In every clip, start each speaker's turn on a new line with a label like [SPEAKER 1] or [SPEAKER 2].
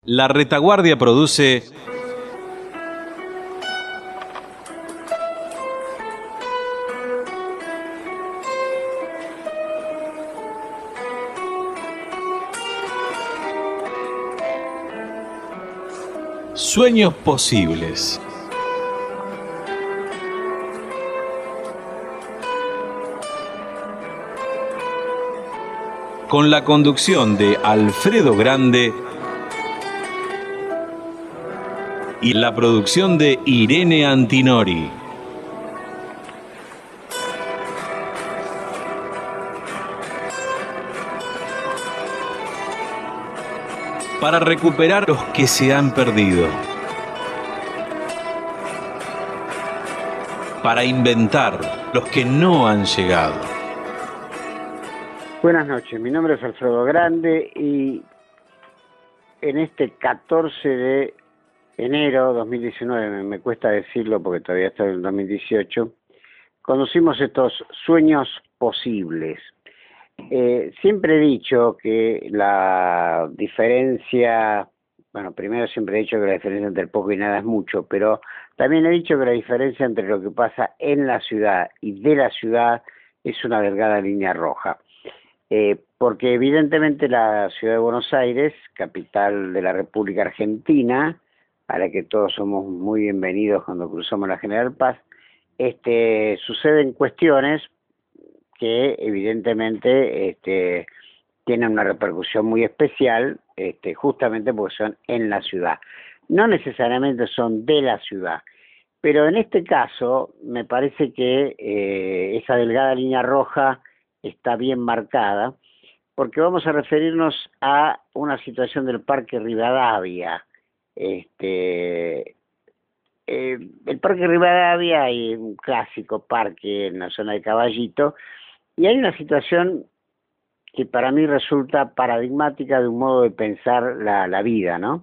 [SPEAKER 1] La Retaguardia produce Sueños Posibles. Con la conducción de Alfredo Grande y la producción de Irene Antinori. Para recuperar los que se han perdido. Para inventar los que no han llegado.
[SPEAKER 2] Buenas noches, mi nombre es Alfredo Grande y en este 14 de enero de 2019, me cuesta decirlo porque todavía está en el 2018, conocimos estos sueños posibles. Siempre he dicho que la diferencia, bueno, primero siempre he dicho que la diferencia entre poco y nada es mucho, pero también he dicho que la diferencia entre lo que pasa en la ciudad y de la ciudad es una delgada línea roja. Porque evidentemente la ciudad de Buenos Aires, capital de la República Argentina, a la que todos somos muy bienvenidos cuando cruzamos la General Paz, suceden cuestiones que evidentemente tienen una repercusión muy especial, justamente porque son en la ciudad. No necesariamente son de la ciudad, pero en este caso me parece que esa delgada línea roja está bien marcada, porque vamos a referirnos a una situación del Parque Rivadavia. El Parque Rivadavia es un clásico parque en la zona de Caballito, y hay una situación que para mí resulta paradigmática de un modo de pensar la vida, ¿no?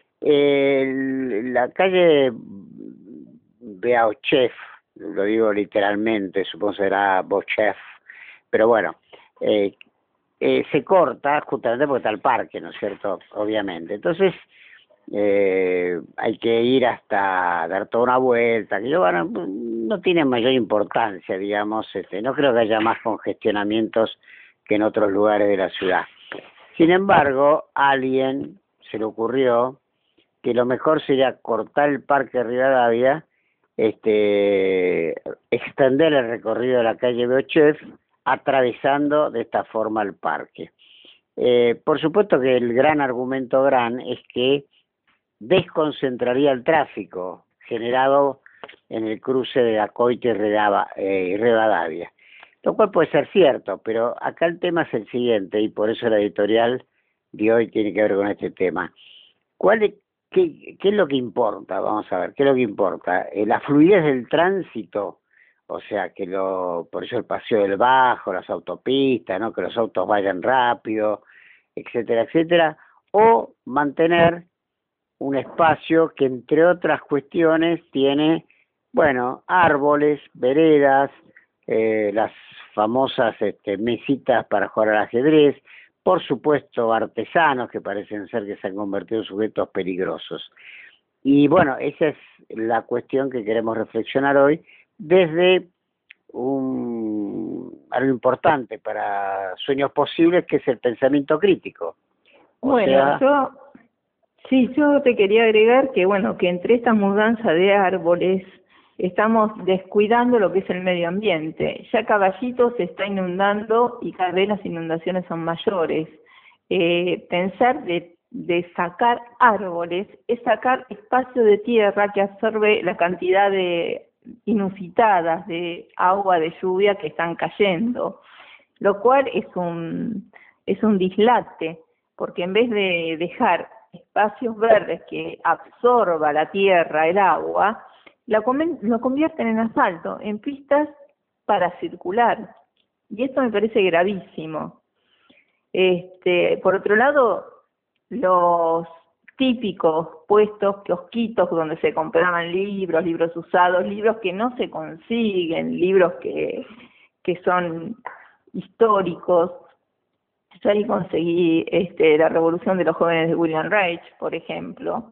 [SPEAKER 2] La calle Beauchef, lo digo literalmente, supongo será Beauchef, pero bueno, se corta justamente porque está el parque, ¿no es cierto? Obviamente. Entonces, hay que ir hasta dar toda una vuelta, que bueno, no tiene mayor importancia, digamos, no creo que haya más congestionamientos que en otros lugares de la ciudad. Sin embargo, a alguien se le ocurrió que lo mejor sería cortar el Parque Rivadavia, extender el recorrido de la calle Beauchef, atravesando de esta forma el parque. Por supuesto que el gran argumento es que desconcentraría el tráfico generado en el cruce de Acoite y Rivadavia, lo cual puede ser cierto, pero acá el tema es el siguiente, y por eso la editorial de hoy tiene que ver con este tema. ¿Qué es lo que importa? Vamos a ver, ¿qué es lo que importa? La fluidez del tránsito, o sea, por eso el Paseo del Bajo, las autopistas, ¿no? Que los autos vayan rápido, etcétera, etcétera, o mantener un espacio que, entre otras cuestiones, tiene, bueno, árboles, veredas, las famosas mesitas para jugar al ajedrez, por supuesto artesanos que parecen ser que se han convertido en sujetos peligrosos. Y bueno, esa es la cuestión que queremos reflexionar hoy desde algo importante para Sueños Posibles, que es el pensamiento crítico.
[SPEAKER 3] Yo te quería agregar que, bueno, que entre esta mudanza de árboles estamos descuidando lo que es el medio ambiente. Ya Caballito se está inundando y cada vez las inundaciones son mayores. Pensar de sacar árboles es sacar espacio de tierra que absorbe la cantidad de inusitadas de agua de lluvia que están cayendo, lo cual es un dislate, porque en vez de dejar espacios verdes que absorba la tierra, el agua, lo convierten en asfalto, en pistas para circular, y esto me parece gravísimo. Por otro lado, los típicos puestos, kiosquitos donde se compraban libros usados, libros que no se consiguen, libros que son históricos, Yo ahí conseguí la Revolución de los Jóvenes de William Reich, por ejemplo.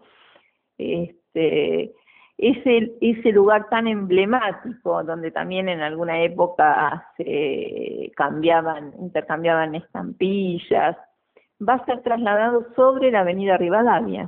[SPEAKER 3] Ese lugar tan emblemático, donde también en alguna época se intercambiaban estampillas, va a ser trasladado sobre la avenida Rivadavia,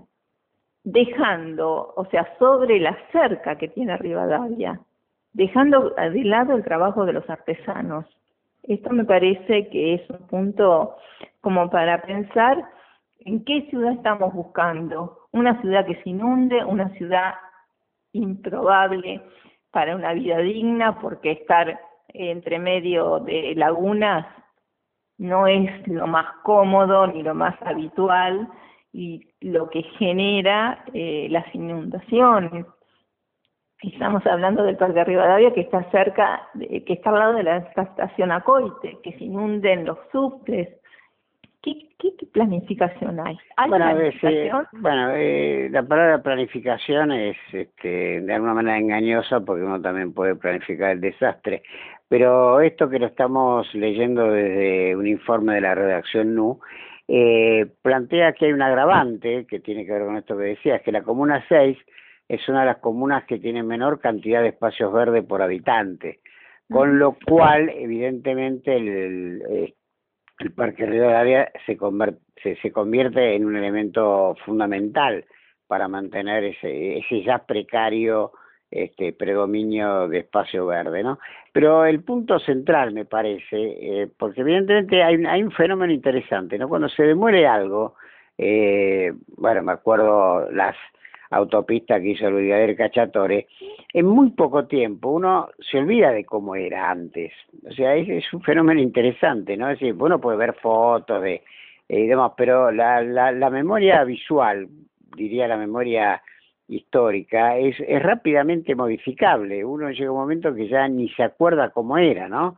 [SPEAKER 3] dejando, o sea, sobre la cerca que tiene Rivadavia, dejando de lado el trabajo de los artesanos. Esto me parece que es un punto como para pensar en qué ciudad estamos buscando. Una ciudad que se inunde, una ciudad improbable para una vida digna, porque estar entre medio de lagunas no es lo más cómodo ni lo más habitual, y lo que genera las inundaciones. Estamos hablando del Parque Rivadavia, que está cerca, que está al lado de la estación Acoite, que se inunden los subtes. ¿Qué planificación hay? ¿Hay planificación?
[SPEAKER 2] La palabra planificación es de alguna manera engañosa, porque uno también puede planificar el desastre. Pero esto que lo estamos leyendo desde un informe de la redacción NU, plantea que hay un agravante que tiene que ver con esto que decías, que la Comuna 6 es una de las comunas que tiene menor cantidad de espacios verdes por habitante, con lo cual, evidentemente, el Parque Rivadavia se convierte en un elemento fundamental para mantener ese ya precario predominio de espacio verde, ¿no? Pero el punto central, me parece, porque evidentemente hay un fenómeno interesante, ¿no? Cuando se demuele algo, me acuerdo las autopistas que hizo el brigadier Cacciatore, en muy poco tiempo uno se olvida de cómo era antes. O sea, es un fenómeno interesante, ¿no? Es decir, uno puede ver fotos y demás, pero la memoria visual, diría la memoria histórica, es rápidamente modificable. Uno llega a un momento que ya ni se acuerda cómo era, ¿no?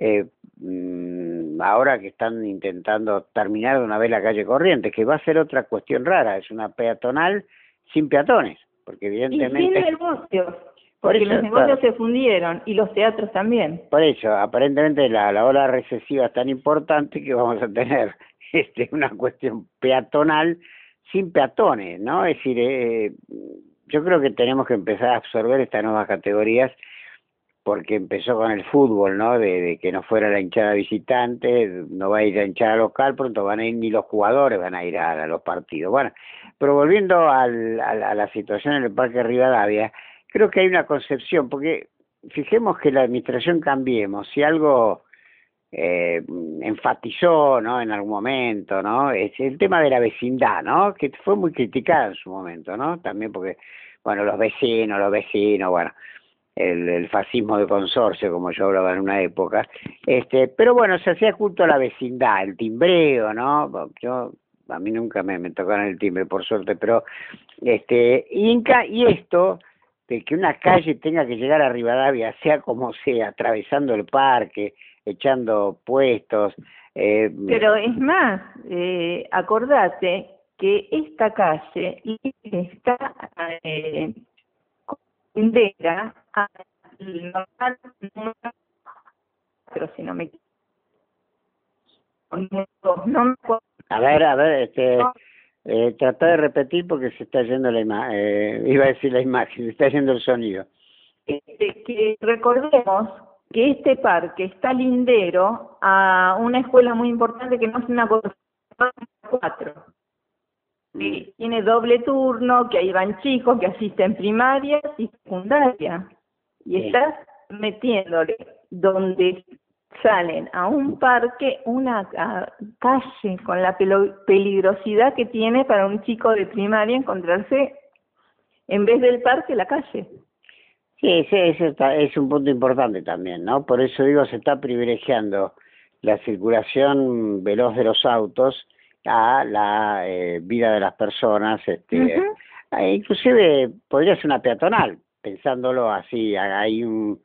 [SPEAKER 2] Ahora que están intentando terminar de una vez la calle Corrientes, que va a ser otra cuestión rara, es una peatonal sin peatones, porque evidentemente...
[SPEAKER 3] Y sin negocios, porque los negocios se fundieron, y los teatros también.
[SPEAKER 2] Por eso, aparentemente la ola recesiva es tan importante que vamos a tener una cuestión peatonal sin peatones, ¿no? Es decir, yo creo que tenemos que empezar a absorber estas nuevas categorías, porque empezó con el fútbol, ¿no? De que no fuera la hinchada visitante, no va a ir la hinchada local, pronto van a ir ni los jugadores, van a ir a los partidos. Bueno, pero volviendo a la situación en el Parque Rivadavia, creo que hay una concepción, porque fijemos que la administración Cambiemos, si algo enfatizó, ¿no? En algún momento, ¿no? Es el tema de la vecindad, ¿no? Que fue muy criticada en su momento, ¿no? También porque, bueno, los vecinos, bueno, el fascismo de consorcio, como yo hablaba en una época, pero bueno, se hacía culto a la vecindad, el timbreo, ¿no? A mí nunca me tocaron el timbre, por suerte, pero y esto de que una calle tenga que llegar a Rivadavia, sea como sea, atravesando el parque, echando puestos.
[SPEAKER 3] Pero es más, acordate que esta calle está lindera al normal número, pero si no me equivoco,
[SPEAKER 2] A ver, trata de repetir porque se está yendo la imagen, iba a decir la imagen, se está yendo el sonido.
[SPEAKER 3] Que recordemos que este parque está lindero a una escuela muy importante que no es una cosa, 4. Que tiene doble turno, que ahí van chicos que asisten primaria y secundaria. Y estás metiéndole donde salen a un parque una calle con la peligrosidad que tiene para un chico de primaria encontrarse en vez del parque la calle.
[SPEAKER 2] Sí, ese es un punto importante también, ¿no? Por eso digo, se está privilegiando la circulación veloz de los autos a la vida de las personas, inclusive podría ser una peatonal, pensándolo así. Hay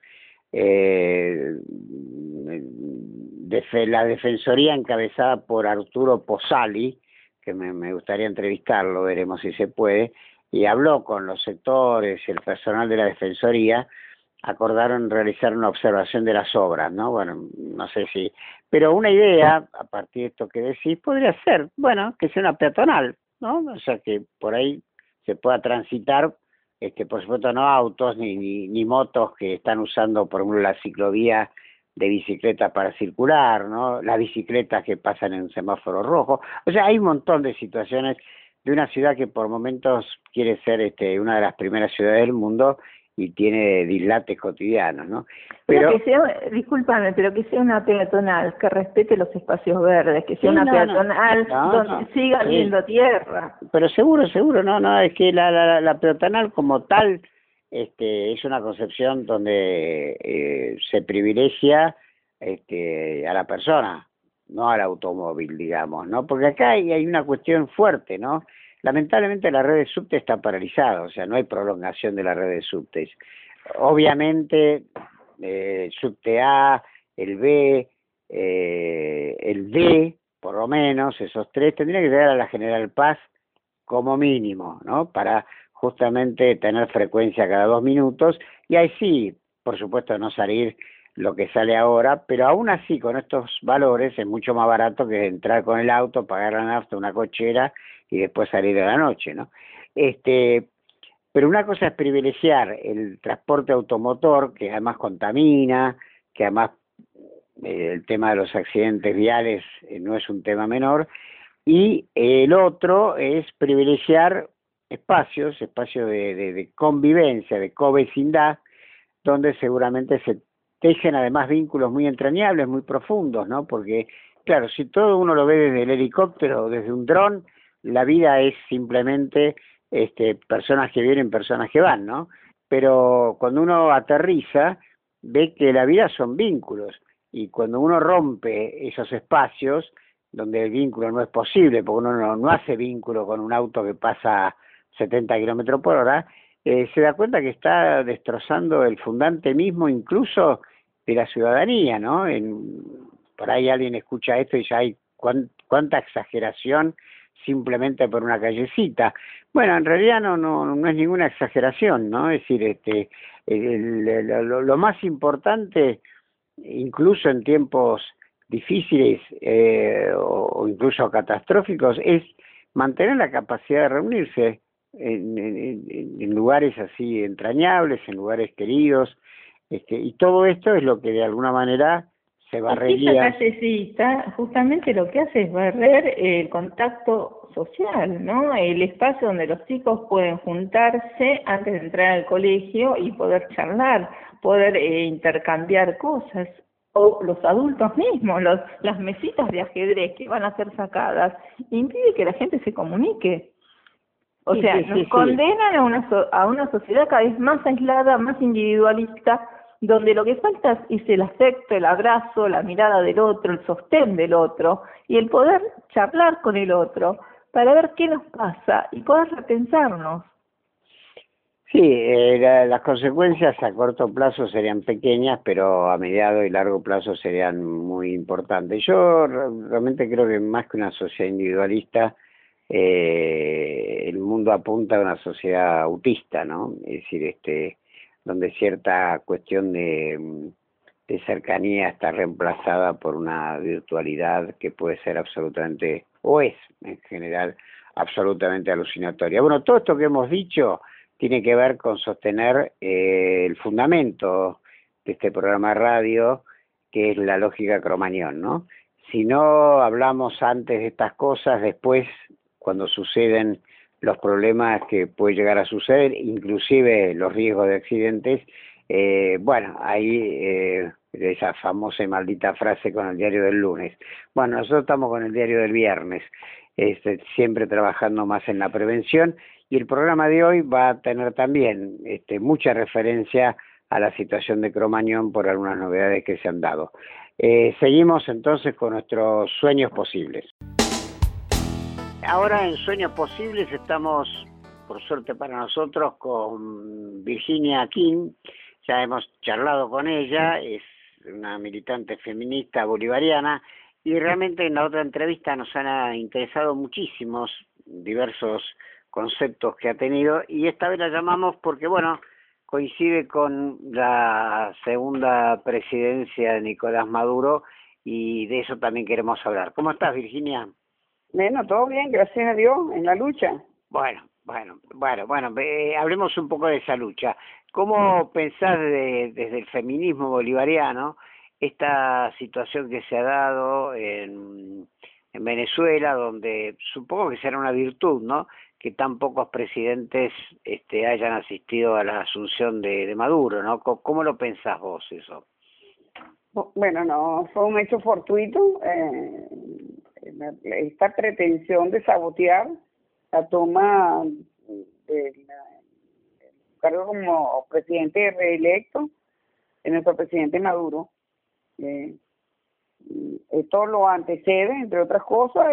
[SPEAKER 2] la defensoría encabezada por Arturo Posali, que me gustaría entrevistarlo, veremos si se puede, y habló con los sectores y el personal de la defensoría, acordaron realizar una observación de las obras, ¿no? Bueno, no sé si... Pero una idea, a partir de esto que decís, podría ser, bueno, que sea una peatonal, ¿no? O sea, que por ahí se pueda transitar, por supuesto no autos ni motos que están usando, por ejemplo, la ciclovía de bicicletas para circular, ¿no? Las bicicletas que pasan en un semáforo rojo. O sea, hay un montón de situaciones de una ciudad que por momentos quiere ser una de las primeras ciudades del mundo y tiene dislates cotidianos, ¿no?
[SPEAKER 3] Pero que sea, discúlpame, pero que sea una peatonal, que respete los espacios verdes, que sea una peatonal donde siga habiendo tierra.
[SPEAKER 2] Pero seguro, no, es que la peatonal como tal es una concepción donde se privilegia a la persona, no al automóvil, digamos, ¿no? Porque acá hay una cuestión fuerte, ¿no? Lamentablemente la red de subte está paralizada, o sea, no hay prolongación de la red de subtes. Obviamente, el subte A, el B, el D, por lo menos, esos tres, tendrían que llegar a la General Paz como mínimo, ¿no? Para justamente tener frecuencia cada 2 minutos, y ahí sí, por supuesto, no salir lo que sale ahora, pero aún así, con estos valores, es mucho más barato que entrar con el auto, pagar la nafta, una cochera, y después salir de la noche, ¿no? Pero una cosa es privilegiar el transporte automotor, que además contamina, que además el tema de los accidentes viales no es un tema menor, y el otro es privilegiar espacios de convivencia, de covecindad, donde seguramente se tejen además vínculos muy entrañables, muy profundos, ¿no? Porque, claro, si todo uno lo ve desde el helicóptero o desde un dron, la vida es simplemente personas que vienen, personas que van, ¿no? Pero cuando uno aterriza, ve que la vida son vínculos, y cuando uno rompe esos espacios, donde el vínculo no es posible, porque uno no hace vínculo con un auto que pasa 70 kilómetros por hora, se da cuenta que está destrozando el fundante mismo incluso de la ciudadanía, ¿no? Por ahí alguien escucha esto y dice, ay, cuánta exageración simplemente por una callecita. Bueno, en realidad no es ninguna exageración, ¿no? Es decir, lo más importante, incluso en tiempos difíciles o incluso catastróficos, es mantener la capacidad de reunirse en lugares así entrañables, en lugares queridos, y todo esto es lo que de alguna manera se barrería.
[SPEAKER 3] Esa callecita justamente lo que hace es barrer el contacto social, ¿no? El espacio donde los chicos pueden juntarse antes de entrar al colegio y poder charlar, poder intercambiar cosas, o los adultos mismos, las mesitas de ajedrez que van a ser sacadas, impide que la gente se comunique. O sea, nos condenan a una sociedad cada vez más aislada, más individualista, donde lo que falta es el afecto, el abrazo, la mirada del otro, el sostén del otro, y el poder charlar con el otro para ver qué nos pasa y poder repensarnos.
[SPEAKER 2] Sí, las consecuencias a corto plazo serían pequeñas, pero a mediano y largo plazo serían muy importantes. Yo realmente creo que más que una sociedad individualista, el mundo apunta a una sociedad autista, ¿no? Es decir, donde cierta cuestión de cercanía está reemplazada por una virtualidad que puede ser absolutamente, o es en general, absolutamente alucinatoria. Bueno, todo esto que hemos dicho tiene que ver con sostener el fundamento de este programa de radio, que es la lógica Cromañón, ¿no? Si no hablamos antes de estas cosas, después, cuando suceden los problemas que puede llegar a suceder, inclusive los riesgos de accidentes, bueno, ahí esa famosa y maldita frase con el diario del lunes. Bueno, nosotros estamos con el diario del viernes, siempre trabajando más en la prevención, y el programa de hoy va a tener también mucha referencia a la situación de Cromañón por algunas novedades que se han dado. Seguimos entonces con nuestros sueños posibles. Ahora en Sueños Posibles estamos, por suerte para nosotros, con Virginia King. Ya hemos charlado con ella, es una militante feminista bolivariana, y realmente en la otra entrevista nos han interesado muchísimos diversos conceptos que ha tenido, y esta vez la llamamos porque, bueno, coincide con la segunda presidencia de Nicolás Maduro, y de eso también queremos hablar. ¿Cómo estás, Virginia?
[SPEAKER 4] Bueno, todo bien, gracias a Dios, en la lucha.
[SPEAKER 2] Bueno, hablemos un poco de esa lucha. ¿Cómo pensás desde el feminismo bolivariano esta situación que se ha dado en Venezuela, donde supongo que será una virtud, ¿no?, que tan pocos presidentes hayan asistido a la asunción de Maduro, ¿no? ¿Cómo lo pensás vos eso?
[SPEAKER 4] Bueno, no, fue un hecho fortuito, esta pretensión de sabotear la toma del cargo como presidente reelecto de nuestro presidente Maduro. Esto lo antecede, entre otras cosas,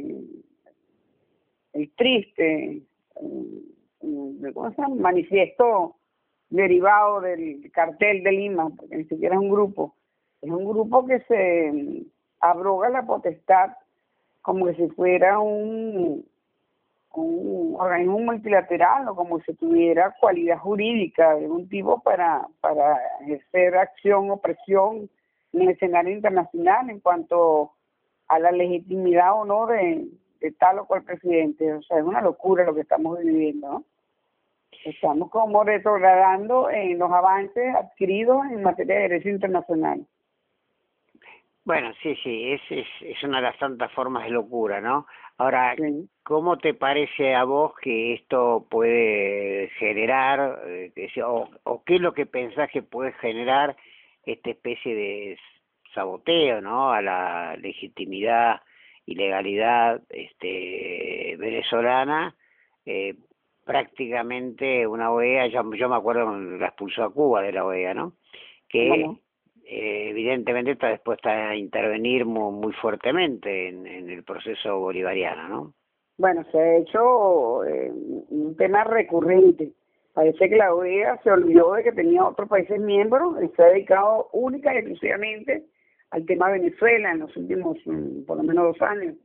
[SPEAKER 4] el triste ¿cómo se llama? Manifiesto derivado del cartel de Lima, porque ni siquiera es un grupo que se abroga la potestad como que si fuera un organismo multilateral o como si tuviera cualidad jurídica de algún tipo para ejercer acción o presión en el escenario internacional en cuanto a la legitimidad o no de tal o cual presidente. O sea, es una locura lo que estamos viviendo, ¿no? Estamos como retrogradando en los avances adquiridos en materia de derecho internacional.
[SPEAKER 2] Bueno, sí, es una de las tantas formas de locura, ¿no? Ahora,
[SPEAKER 4] Sí.
[SPEAKER 2] ¿cómo te parece a vos que esto puede generar, o qué es lo que pensás que puede generar esta especie de saboteo, ¿no?, a la legitimidad y legalidad venezolana? Prácticamente una OEA, yo me acuerdo cuando la expulsó a Cuba de la OEA, ¿no?, que
[SPEAKER 4] Bueno.
[SPEAKER 2] evidentemente está dispuesta a intervenir muy fuertemente en el proceso bolivariano, ¿no?
[SPEAKER 4] Bueno, se ha hecho un tema recurrente. Parece que la OEA se olvidó de que tenía otros países miembros y se ha dedicado única y exclusivamente al tema de Venezuela en los últimos por lo menos 2 años.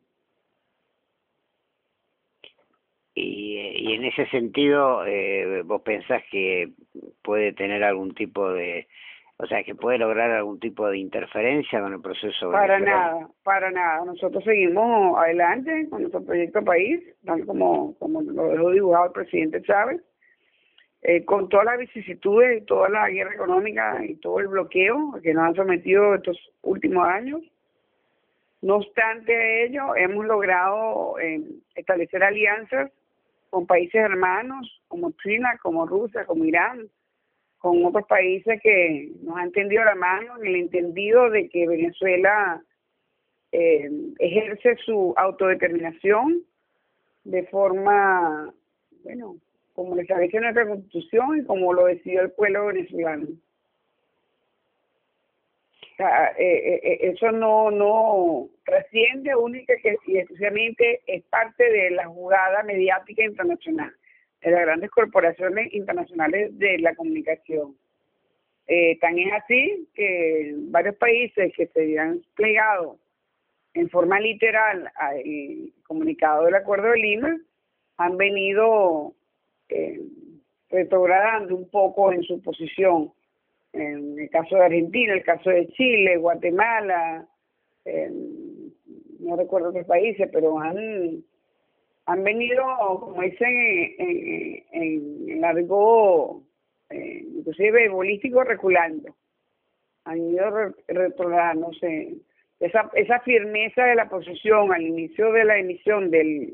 [SPEAKER 2] Y en ese sentido, ¿vos pensás que puede tener algún tipo de, o sea, que puede lograr algún tipo de interferencia con el proceso venezolano?
[SPEAKER 4] Para nada. Nosotros seguimos adelante con nuestro proyecto país, tal como lo dejó dibujado el presidente Chávez, con todas las vicisitudes y toda la guerra económica y todo el bloqueo que nos han sometido estos últimos años. No obstante ello, hemos logrado establecer alianzas con países hermanos como China, como Rusia, como Irán, con otros países que nos han tendido la mano en el entendido de que Venezuela ejerce su autodeterminación de forma, bueno, como lo establece nuestra Constitución y como lo decidió el pueblo venezolano. O sea, eso no trasciende única y exclusivamente, es parte de la jugada mediática internacional, de las grandes corporaciones internacionales de la comunicación. Tan es así que varios países que se han plegado en forma literal al comunicado del Acuerdo de Lima han venido retrogradando un poco en su posición. En el caso de Argentina, el caso de Chile, Guatemala, no recuerdo qué países, pero han venido, como dicen en largo, inclusive bolístico, reculando. Han ido retrogradándose. Esa firmeza de la posición al inicio de la emisión del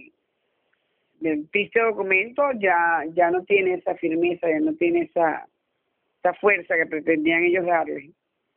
[SPEAKER 4] triste documento ya no tiene esa firmeza, ya no tiene esa fuerza que pretendían ellos darle.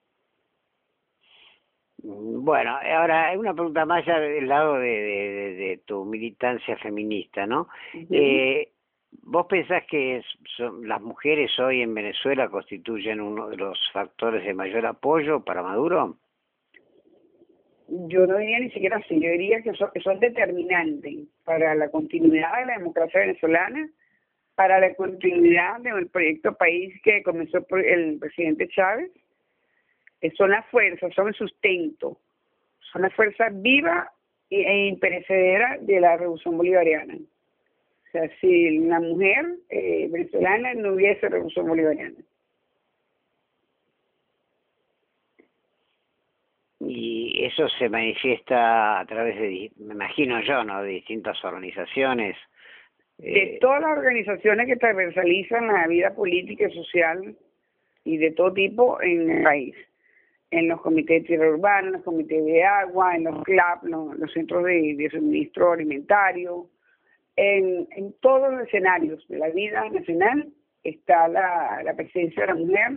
[SPEAKER 2] Bueno, ahora hay una pregunta más ya del lado de tu militancia feminista, ¿no?
[SPEAKER 4] Uh-huh.
[SPEAKER 2] ¿Vos pensás que las mujeres hoy en Venezuela constituyen uno de los factores de mayor apoyo para Maduro?
[SPEAKER 4] Yo no diría ni siquiera así, yo diría que son determinantes para la continuidad de la democracia venezolana, para la continuidad del proyecto país que comenzó por el presidente Chávez. Son las fuerzas, son el sustento, son las fuerzas vivas e imperecederas de la revolución bolivariana. O sea, si la mujer venezolana no hubiese revolución bolivariana.
[SPEAKER 2] eso se manifiesta a través de, me imagino yo, ¿no?, de distintas organizaciones.
[SPEAKER 4] De todas las organizaciones que transversalizan la vida política y social y de todo tipo en el país. En los comités de tierra urbana, en los comités de agua, en los CLAP, los centros de suministro alimentario, en todos los escenarios de la vida nacional está la presencia de la mujer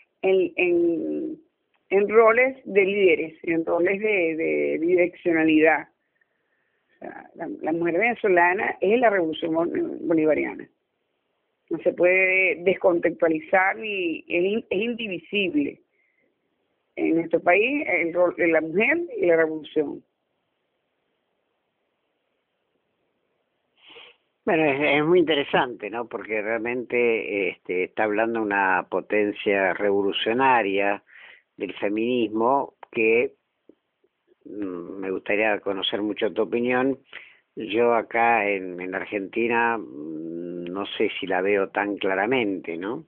[SPEAKER 4] en roles de líderes, en roles de direccionalidad. O sea, la mujer venezolana es la revolución bolivariana. No se puede descontextualizar ni es indivisible. En nuestro país, el rol de la mujer y la revolución.
[SPEAKER 2] Bueno, es muy interesante, ¿no? Porque realmente está hablando de una potencia revolucionaria del feminismo que me gustaría conocer mucho tu opinión. Yo acá en Argentina no sé si la veo tan claramente, ¿no?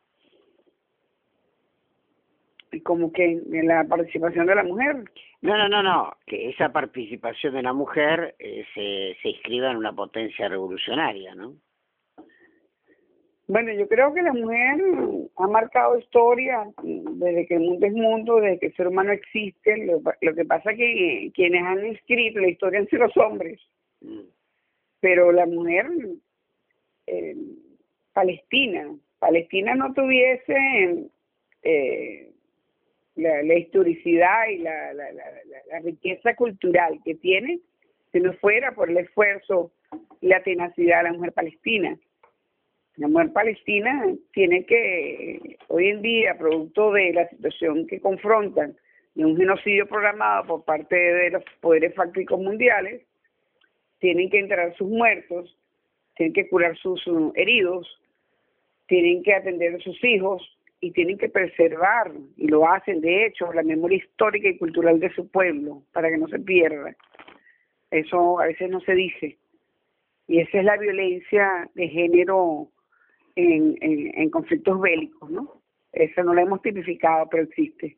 [SPEAKER 4] Como que en la participación de la mujer.
[SPEAKER 2] No, que esa participación de la mujer se inscriba en una potencia revolucionaria, ¿no?
[SPEAKER 4] Bueno, yo creo que la mujer ha marcado historia desde que el mundo es mundo, desde que el ser humano existe. Lo que pasa es que quienes han escrito la historia han sido los hombres. Pero la mujer, Palestina no tuviese la historicidad y la riqueza cultural que tiene si no fuera por el esfuerzo y la tenacidad de la mujer palestina. La mujer palestina tiene que, hoy en día, producto de la situación que confrontan de un genocidio programado por parte de los poderes fácticos mundiales, tienen que enterrar sus muertos, tienen que curar sus heridos, tienen que atender a sus hijos y tienen que preservar, y lo hacen de hecho, la memoria histórica y cultural de su pueblo, para que no se pierda. Eso a veces no se dice. Y esa es la violencia de género en conflictos bélicos, ¿no? Esa no la hemos tipificado, pero existe.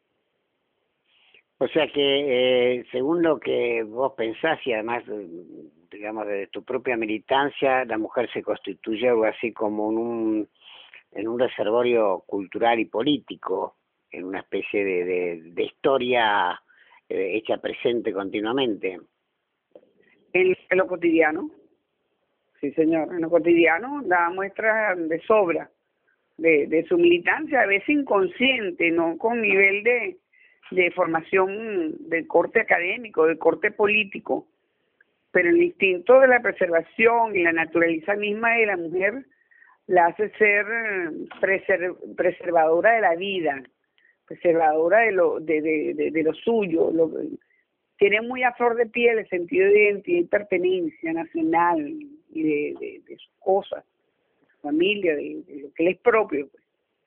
[SPEAKER 2] O sea que, según lo que vos pensás y además, digamos, de tu propia militancia, la mujer se constituye algo así como en un reservorio cultural y político, en una especie de historia hecha presente continuamente.
[SPEAKER 4] En lo cotidiano, sí señor, en lo cotidiano da muestra de sobra de su militancia, a veces inconsciente, no con nivel de formación de corte académico, de corte político, pero el instinto de la preservación y la naturaleza misma de la mujer la hace ser preservadora de la vida, preservadora de lo suyo. Tiene muy a flor de piel el sentido de identidad y pertenencia nacional y de sus cosas, de su familia, de lo que le es propio, pues.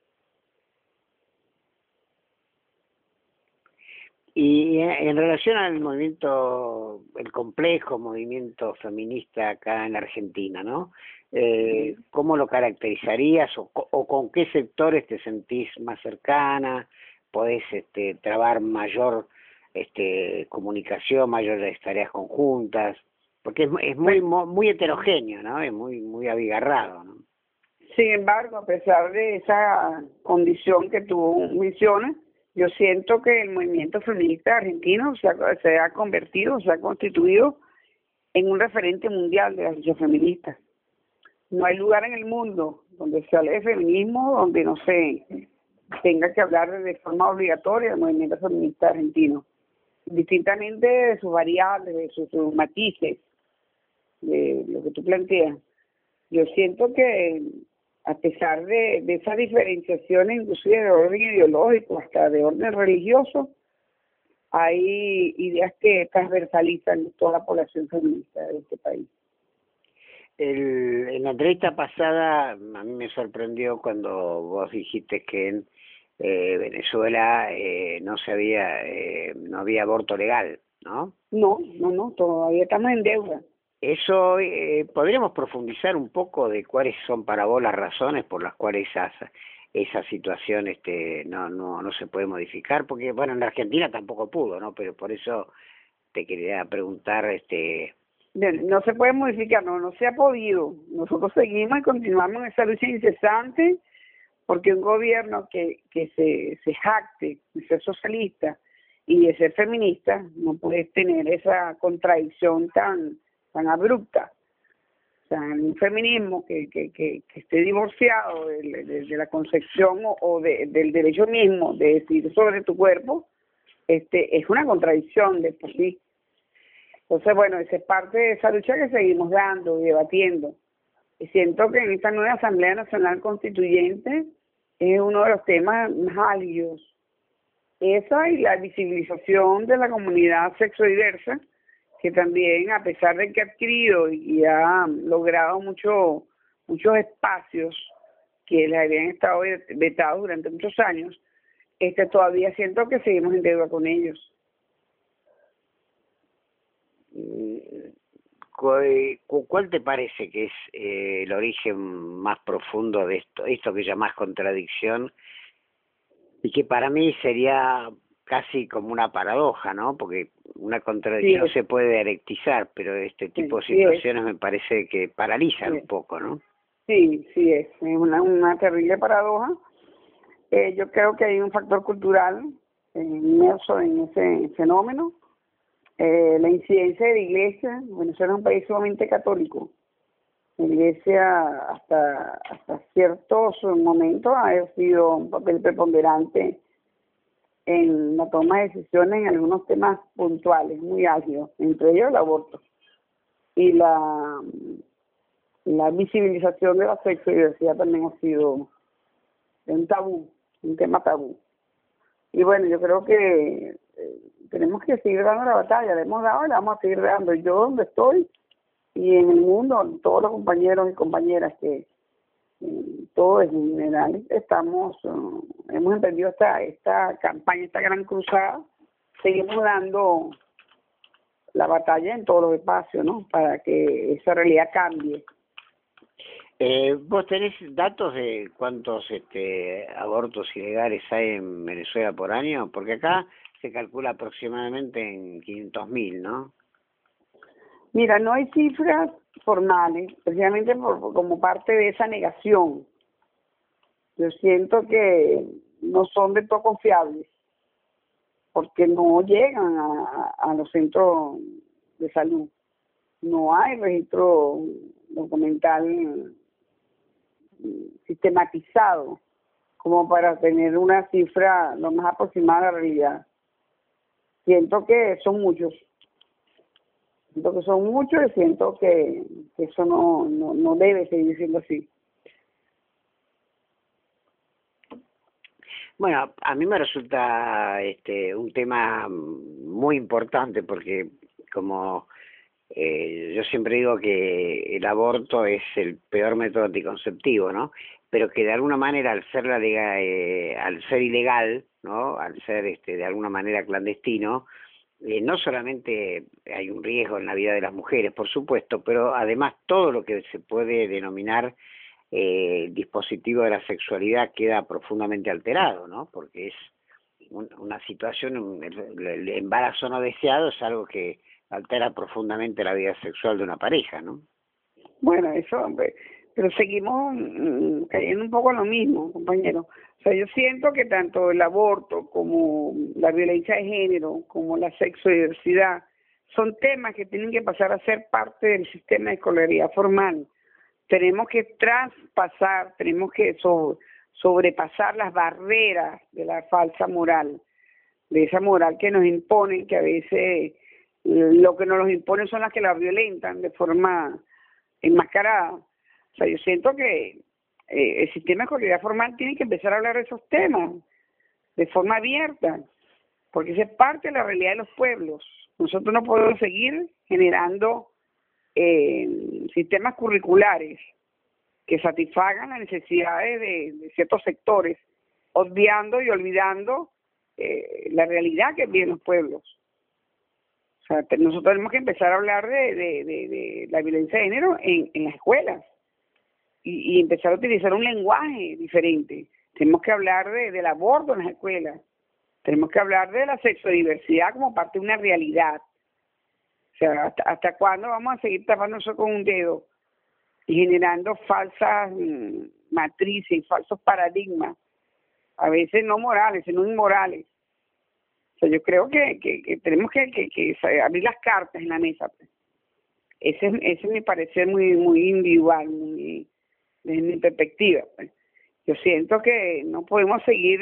[SPEAKER 2] Y en relación al movimiento, el complejo movimiento feminista acá en Argentina, ¿no? ¿Cómo lo caracterizarías o con qué sectores te sentís más cercana? ¿Podés trabar mayor comunicación, mayores tareas conjuntas? Porque es muy heterogéneo, ¿no? Es muy abigarrado, ¿no?
[SPEAKER 4] Sin embargo, a pesar de esa condición que tú mencionas, yo siento que el movimiento feminista argentino se ha constituido en un referente mundial de las luchas feministas. No hay lugar en el mundo donde se hable de feminismo donde no se tenga que hablar de forma obligatoria del movimiento feminista argentino, distintamente de sus variables, de sus matices, de lo que tú planteas. Yo siento que a pesar de esa diferenciación, inclusive de orden ideológico, hasta de orden religioso, hay ideas que transversalizan toda la población feminista de este país.
[SPEAKER 2] En la entrevista pasada a mí me sorprendió cuando vos dijiste que en Venezuela no había aborto legal, ¿no?
[SPEAKER 4] No, todavía estamos en deuda.
[SPEAKER 2] Eso, ¿podríamos profundizar un poco de cuáles son para vos las razones por las cuales esa situación no se puede modificar, porque bueno, en la Argentina tampoco pudo, ¿no? Pero por eso te quería preguntar,
[SPEAKER 4] Bien, no se puede modificar, no se ha podido. Nosotros seguimos y continuamos en esa lucha incesante, porque un gobierno que se jacte de ser socialista y de ser feminista no puede tener esa contradicción tan abrupta. O sea, un feminismo que esté divorciado de la concepción o del derecho mismo de decidir sobre tu cuerpo, es una contradicción de por sí. Entonces, bueno, esa es parte de esa lucha que seguimos dando y debatiendo. Y siento que en esta nueva Asamblea Nacional Constituyente es uno de los temas más álgidos. Esa y la visibilización de la comunidad sexodiversa, que también, a pesar de que ha adquirido y ha logrado muchos espacios que les habían estado vetados durante muchos años, todavía siento que seguimos en deuda con ellos.
[SPEAKER 2] ¿Cuál te parece que es el origen más profundo de esto que llamás contradicción? Y que para mí sería casi como una paradoja, ¿no? Porque una contradicción se puede dialectizar, pero este tipo de situaciones me parece que paralizan un poco, ¿no?
[SPEAKER 4] Sí, es una terrible paradoja. Yo creo que hay un factor cultural inmerso en ese fenómeno. La incidencia de la Iglesia. Venezuela es un país sumamente católico. La Iglesia hasta ciertos momentos ha sido un papel preponderante en la toma de decisiones en algunos temas puntuales, muy álgidos, entre ellos el aborto. Y la visibilización de la sexodiversidad también ha sido un tabú, un tema tabú. Y bueno, yo creo que tenemos que seguir dando la batalla, la hemos dado y la vamos a seguir dando. Yo donde estoy y en el mundo, todos los compañeros y compañeras que todos en general hemos emprendido esta campaña, esta gran cruzada, seguimos dando la batalla en todos los espacios, ¿no? Para que esa realidad cambie.
[SPEAKER 2] ¿Vos tenés datos de cuántos abortos ilegales hay en Venezuela por año? Porque acá se calcula aproximadamente en 500.000, ¿no?
[SPEAKER 4] Mira, no hay cifras formales, precisamente como parte de esa negación. Yo siento que no son de todo confiables, porque no llegan a los centros de salud. No hay registro documental sistematizado como para tener una cifra lo más aproximada a la realidad. Siento que son muchos. Y siento que eso no debe seguir siendo así.
[SPEAKER 2] Bueno, a mí me resulta un tema muy importante porque como yo siempre digo que el aborto es el peor método anticonceptivo, ¿no? Pero que de alguna manera al ser ilegal, ¿no? Al ser de alguna manera clandestino, no solamente hay un riesgo en la vida de las mujeres, por supuesto, pero además todo lo que se puede denominar dispositivo de la sexualidad queda profundamente alterado, ¿no? Porque es una situación, el embarazo no deseado es algo que altera profundamente la vida sexual de una pareja, ¿no?
[SPEAKER 4] Bueno, eso, hombre, pero seguimos cayendo un poco en lo mismo, compañero. O sea, yo siento que tanto el aborto como la violencia de género, como la sexodiversidad, son temas que tienen que pasar a ser parte del sistema de escolaridad formal. Tenemos que traspasar, tenemos que sobrepasar las barreras de la falsa moral, de esa moral que nos imponen, que a veces lo que nos los imponen son las que la violentan de forma enmascarada. O sea, yo siento que el sistema de escolaridad formal tiene que empezar a hablar de esos temas de forma abierta, porque esa es parte de la realidad de los pueblos. Nosotros no podemos seguir generando sistemas curriculares que satisfagan las necesidades de ciertos sectores, obviando y olvidando la realidad que viven los pueblos. O sea, nosotros tenemos que empezar a hablar de la violencia de género en las escuelas y empezar a utilizar un lenguaje diferente. Tenemos que hablar del aborto en las escuelas. Tenemos que hablar de la sexodiversidad como parte de una realidad. O sea, ¿hasta cuándo vamos a seguir tapando eso con un dedo y generando falsas matrices, falsos paradigmas, a veces no morales, sino inmorales? O sea, yo creo que tenemos que abrir las cartas en la mesa, pues. Ese es mi parecer muy individual, desde mi perspectiva, pues. Yo siento que no podemos seguir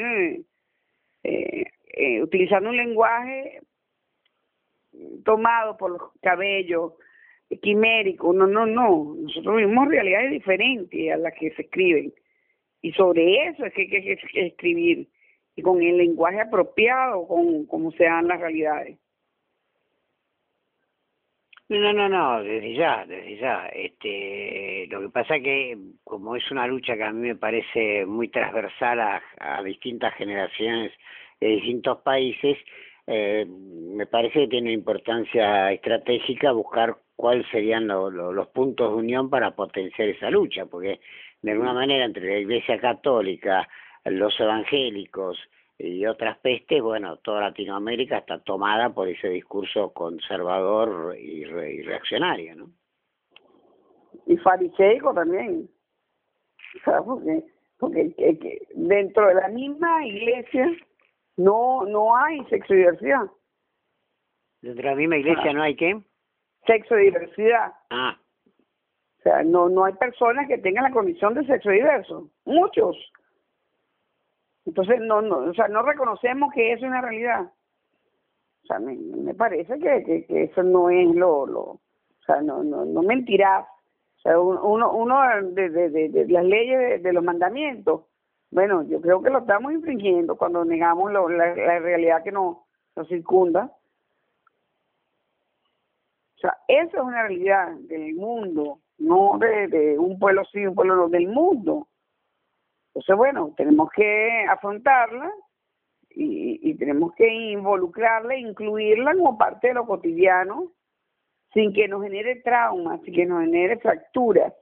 [SPEAKER 4] utilizando un lenguaje tomado por los cabellos, quimérico. No. Nosotros vivimos realidades diferentes a las que se escriben. Y sobre eso es que hay que escribir. Y con el lenguaje apropiado, con cómo se dan las realidades.
[SPEAKER 2] No, desde ya. Lo que pasa que como es una lucha que a mí me parece muy transversal a distintas generaciones de distintos países, me parece que tiene importancia estratégica buscar cuáles serían los puntos de unión para potenciar esa lucha, porque de alguna manera entre la Iglesia Católica, los evangélicos y otras pestes, bueno, toda Latinoamérica está tomada por ese discurso conservador y reaccionario, ¿no?
[SPEAKER 4] Y fariseico también. O sea, porque dentro de la misma iglesia no hay sexodiversidad.
[SPEAKER 2] ¿Dentro de la misma iglesia no hay qué?
[SPEAKER 4] Sexodiversidad.
[SPEAKER 2] Ah.
[SPEAKER 4] O sea, no hay personas que tengan la condición de sexo diverso. Muchos. Entonces, o sea, no reconocemos que eso es una realidad. O sea, me parece que eso no es o sea, no mentirás. O sea, uno de las leyes, de los mandamientos, bueno, yo creo que lo estamos infringiendo cuando negamos la realidad que nos circunda. O sea, eso es una realidad del mundo, no de un pueblo sí, un pueblo no, del mundo. Entonces, bueno, tenemos que afrontarla y tenemos que involucrarla, incluirla como parte de lo cotidiano, sin que nos genere trauma, sin que nos genere fracturas.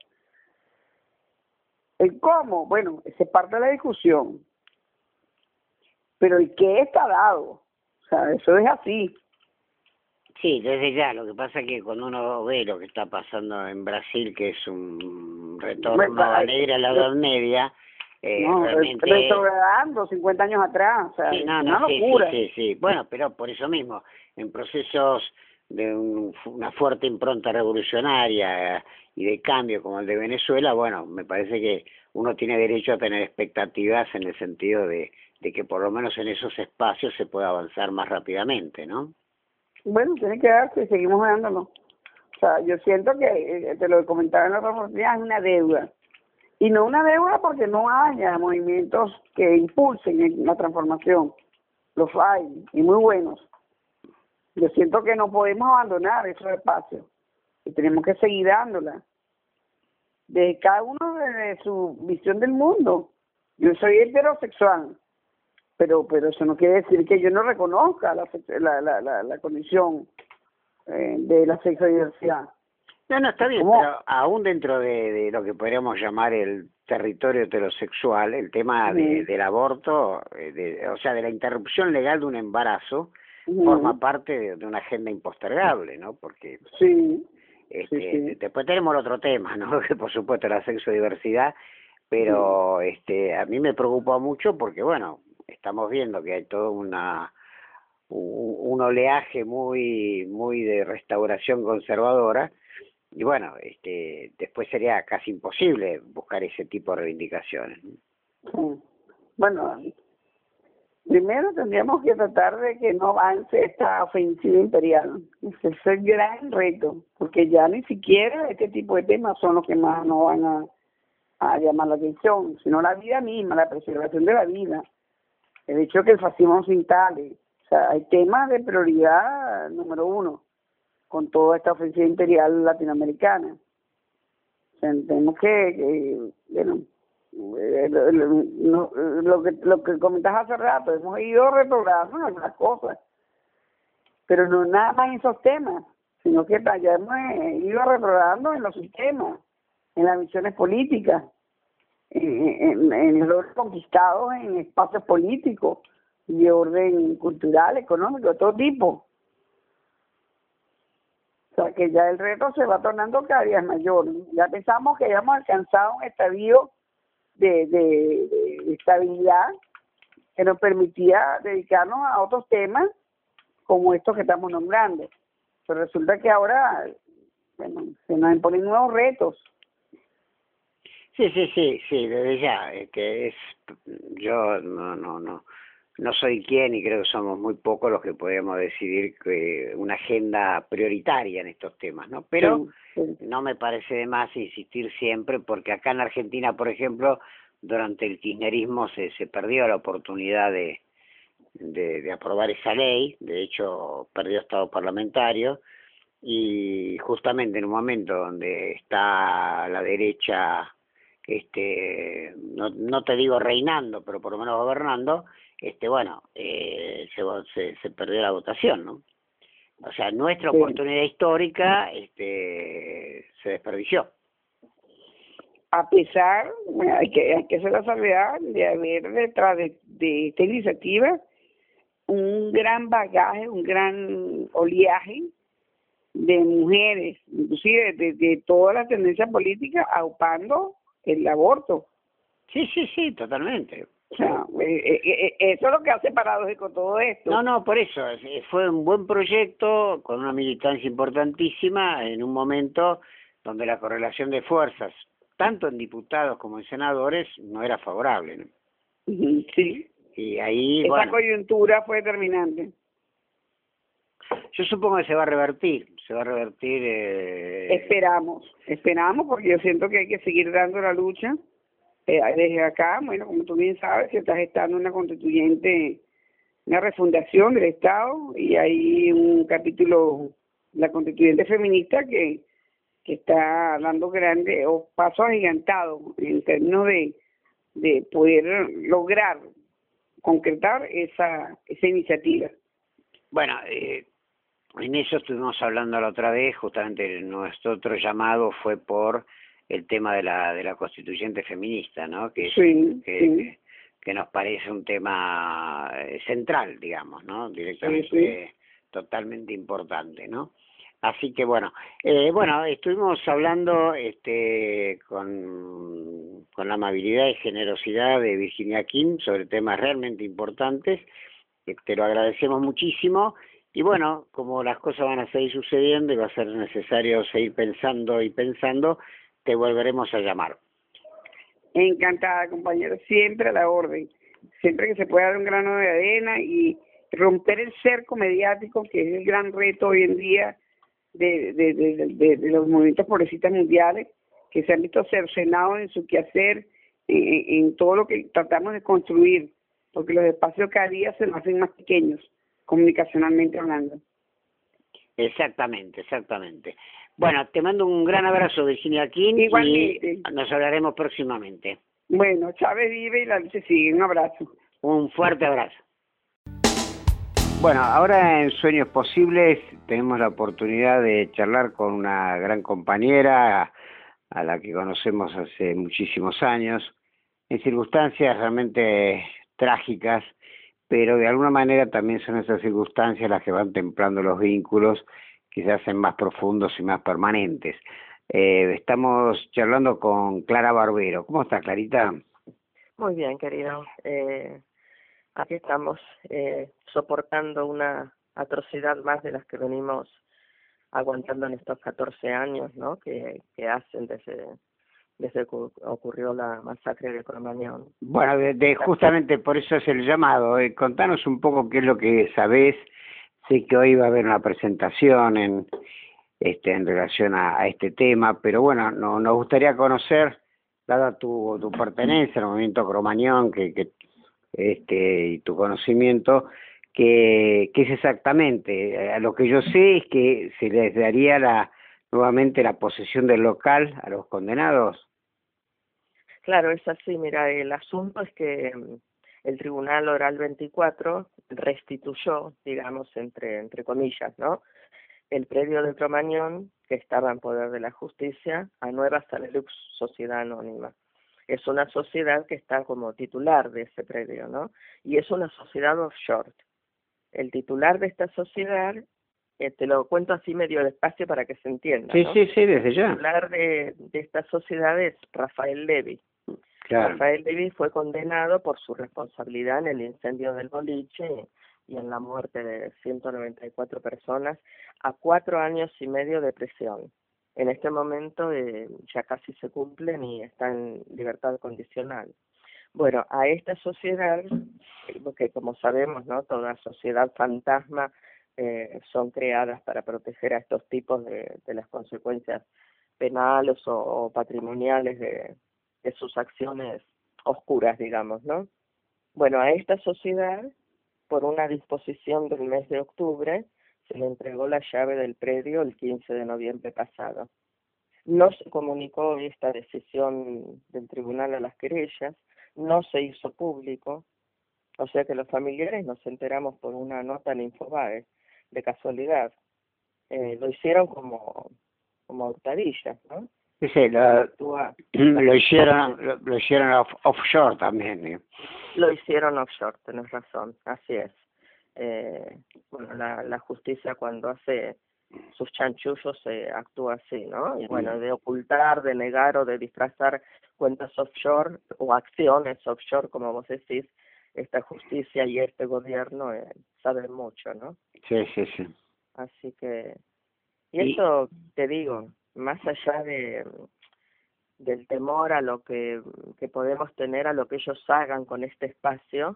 [SPEAKER 4] El cómo, bueno, esa es parte de la discusión, pero el qué está dado, o sea, eso es así.
[SPEAKER 2] Sí, desde ya. Lo que pasa es que cuando uno ve lo que está pasando en Brasil, que es un retorno alegre a la Edad Media, realmente...
[SPEAKER 4] retrogradando 50 años atrás, o sea,
[SPEAKER 2] sí,
[SPEAKER 4] una locura.
[SPEAKER 2] Sí. Bueno, pero por eso mismo, en procesos de una fuerte impronta revolucionaria y de cambio como el de Venezuela, bueno, me parece que uno tiene derecho a tener expectativas en el sentido de que por lo menos en esos espacios se pueda avanzar más rápidamente, ¿no?
[SPEAKER 4] Bueno, tiene que darse y seguimos dándolo. O sea, yo siento que, te lo comentaba en la otra oportunidad, es una deuda. Y no una deuda porque no haya movimientos que impulsen la transformación. Los hay, y muy buenos. Yo siento que no podemos abandonar esos espacios. Y tenemos que seguir dándola. De cada uno desde su visión del mundo. Yo soy heterosexual. Pero eso no quiere decir que yo no reconozca la condición de la sexodiversidad.
[SPEAKER 2] No, está bien, pero aún dentro de lo que podríamos llamar el territorio heterosexual, el tema del aborto, o sea, de la interrupción legal de un embarazo, forma parte de una agenda impostergable, ¿no? Porque
[SPEAKER 4] sí.
[SPEAKER 2] Después tenemos el otro tema, ¿no? Que por supuesto la sexodiversidad, pero a mí me preocupa mucho porque, bueno, estamos viendo que hay todo un oleaje muy de restauración conservadora y bueno, después sería casi imposible buscar ese tipo de reivindicaciones.
[SPEAKER 4] Bueno, primero tendríamos que tratar de que no avance esta ofensiva imperial. Ese es el gran reto, porque ya ni siquiera este tipo de temas son los que más nos van a llamar la atención, sino la vida misma, la preservación de la vida. El hecho de que el fascismo se instale. O sea, hay temas de prioridad número uno con toda esta ofensiva imperial latinoamericana. O sea, tenemos bueno, lo que comentabas hace rato, hemos ido retrogradando en algunas cosas, pero no nada más en esos temas, sino que ya hemos ido retrogradando en los sistemas, en las visiones políticas. en los logros conquistados en espacios políticos de orden cultural, económico, de todo tipo. O sea que ya el reto se va tornando cada día mayor. Ya pensamos que habíamos alcanzado un estadio de estabilidad que nos permitía dedicarnos a otros temas como estos que estamos nombrando. Pero resulta que ahora, bueno, se nos imponen nuevos retos.
[SPEAKER 2] Sí, desde ya, que es, yo no soy quien y creo que somos muy pocos los que podemos decidir que una agenda prioritaria en estos temas, ¿no? Pero
[SPEAKER 4] Sí.
[SPEAKER 2] no me parece de más insistir siempre, porque acá en Argentina, por ejemplo, durante el kirchnerismo se perdió la oportunidad de aprobar esa ley, de hecho perdió estado parlamentario, y justamente en un momento donde está la derecha, no te digo reinando, pero por lo menos gobernando, se perdió la votación, ¿no? O sea, nuestra
[SPEAKER 4] Sí.
[SPEAKER 2] oportunidad histórica se desperdició.
[SPEAKER 4] A pesar, bueno, hay que hacer la salvedad de haber detrás de esta iniciativa un gran bagaje, un gran oleaje de mujeres, inclusive de toda la tendencia política, aupando el aborto.
[SPEAKER 2] Sí, totalmente.
[SPEAKER 4] O sea, eso es lo que hace paradójico todo esto.
[SPEAKER 2] No, por eso, fue un buen proyecto con una militancia importantísima en un momento donde la correlación de fuerzas, tanto en diputados como en senadores, no era favorable, ¿no?
[SPEAKER 4] Sí.
[SPEAKER 2] Y ahí,
[SPEAKER 4] Esa coyuntura fue determinante.
[SPEAKER 2] Yo supongo que se va a revertir,
[SPEAKER 4] Esperamos, porque yo siento que hay que seguir dando la lucha. Desde acá, bueno, como tú bien sabes, se está gestando una constituyente, una refundación del Estado, y hay un capítulo, la constituyente feminista, que está dando grandes pasos agigantados en términos de poder lograr concretar esa iniciativa.
[SPEAKER 2] Bueno, en eso estuvimos hablando la otra vez, justamente nuestro otro llamado fue por el tema de la constituyente feminista, ¿no? Que nos parece un tema central, digamos, ¿no? Directamente, totalmente importante, ¿no? Así que bueno, estuvimos hablando con la amabilidad y generosidad de Virginia Kim sobre temas realmente importantes. Te lo agradecemos muchísimo. Y bueno, como las cosas van a seguir sucediendo y va a ser necesario seguir pensando y pensando, te volveremos a llamar.
[SPEAKER 4] Encantada, compañero, siempre a la orden. Siempre que se pueda dar un grano de arena y romper el cerco mediático, que es el gran reto hoy en día de los movimientos progresistas mundiales, que se han visto cercenados en su quehacer, en todo lo que tratamos de construir, porque los espacios cada día se nos hacen más pequeños, comunicacionalmente hablando.
[SPEAKER 2] Exactamente. Bueno, te mando un gran abrazo, Virginia King.
[SPEAKER 4] Igualmente.
[SPEAKER 2] Y nos hablaremos próximamente.
[SPEAKER 4] Bueno, Chávez vive y la lucha sigue. Un abrazo.
[SPEAKER 2] Un fuerte abrazo. Bueno, ahora en Sueños Posibles tenemos la oportunidad de charlar con una gran compañera a la que conocemos hace muchísimos años, en circunstancias realmente trágicas, pero de alguna manera también son esas circunstancias las que van templando los vínculos, que se hacen más profundos y más permanentes. Estamos charlando con Clara Barbero. ¿Cómo estás, Clarita?
[SPEAKER 5] Muy bien, querido. Aquí estamos soportando una atrocidad más de las que venimos aguantando en estos 14 años, ¿no? Que hacen desde que ocurrió la masacre de Cromañón.
[SPEAKER 2] Bueno, justamente por eso es el llamado. Contanos un poco qué es lo que sabés. Sé que hoy va a haber una presentación en relación a este tema, pero bueno, nos gustaría conocer, dada tu pertenencia al movimiento Cromañón, y tu conocimiento, qué es exactamente. A lo que yo sé es que se les daría nuevamente la posesión del local a los condenados.
[SPEAKER 5] Claro, es así. Mira, el asunto es que el Tribunal Oral 24 restituyó, digamos, entre comillas, ¿no?, el predio de Cromañón, que estaba en poder de la justicia, a Nueva Sanelux Sociedad Anónima. es una sociedad que está como titular de ese predio, ¿no? Y es una sociedad offshore. El titular de esta sociedad, te lo cuento así medio despacio para que se entienda,
[SPEAKER 2] Sí,
[SPEAKER 5] ¿no?
[SPEAKER 2] sí, sí, desde
[SPEAKER 5] El
[SPEAKER 2] ya.
[SPEAKER 5] titular de esta sociedad es Rafael Levy.
[SPEAKER 2] Claro.
[SPEAKER 5] Rafael Levy fue condenado por su responsabilidad en el incendio del boliche y en la muerte de 194 personas a 4 años y medio de prisión. En este momento ya casi se cumplen y está en libertad condicional. Bueno, a esta sociedad, que como sabemos, ¿no? Toda sociedad fantasma son creadas para proteger a estos tipos de las consecuencias penales o patrimoniales de sus acciones oscuras, digamos, ¿no? Bueno, a esta sociedad, por una disposición del mes de octubre, se le entregó la llave del predio el 15 de noviembre pasado. No se comunicó esta decisión del tribunal a las querellas, no se hizo público, o sea que los familiares nos enteramos por una nota en Infobae, de casualidad. Lo hicieron como hurtadillas, ¿no?
[SPEAKER 2] Sí, sí,
[SPEAKER 5] Actúa,
[SPEAKER 2] lo hicieron offshore también.
[SPEAKER 5] Lo hicieron offshore, tenés razón, así es. Bueno, la justicia cuando hace sus chanchullos actúa así, ¿no? Y bueno, de ocultar, de negar o de disfrazar cuentas offshore o acciones offshore, como vos decís, esta justicia y este gobierno saben mucho, ¿no?
[SPEAKER 2] Sí, sí, sí.
[SPEAKER 5] Así que, y esto, te digo, más allá del temor a lo que podemos tener a lo que ellos hagan con este espacio,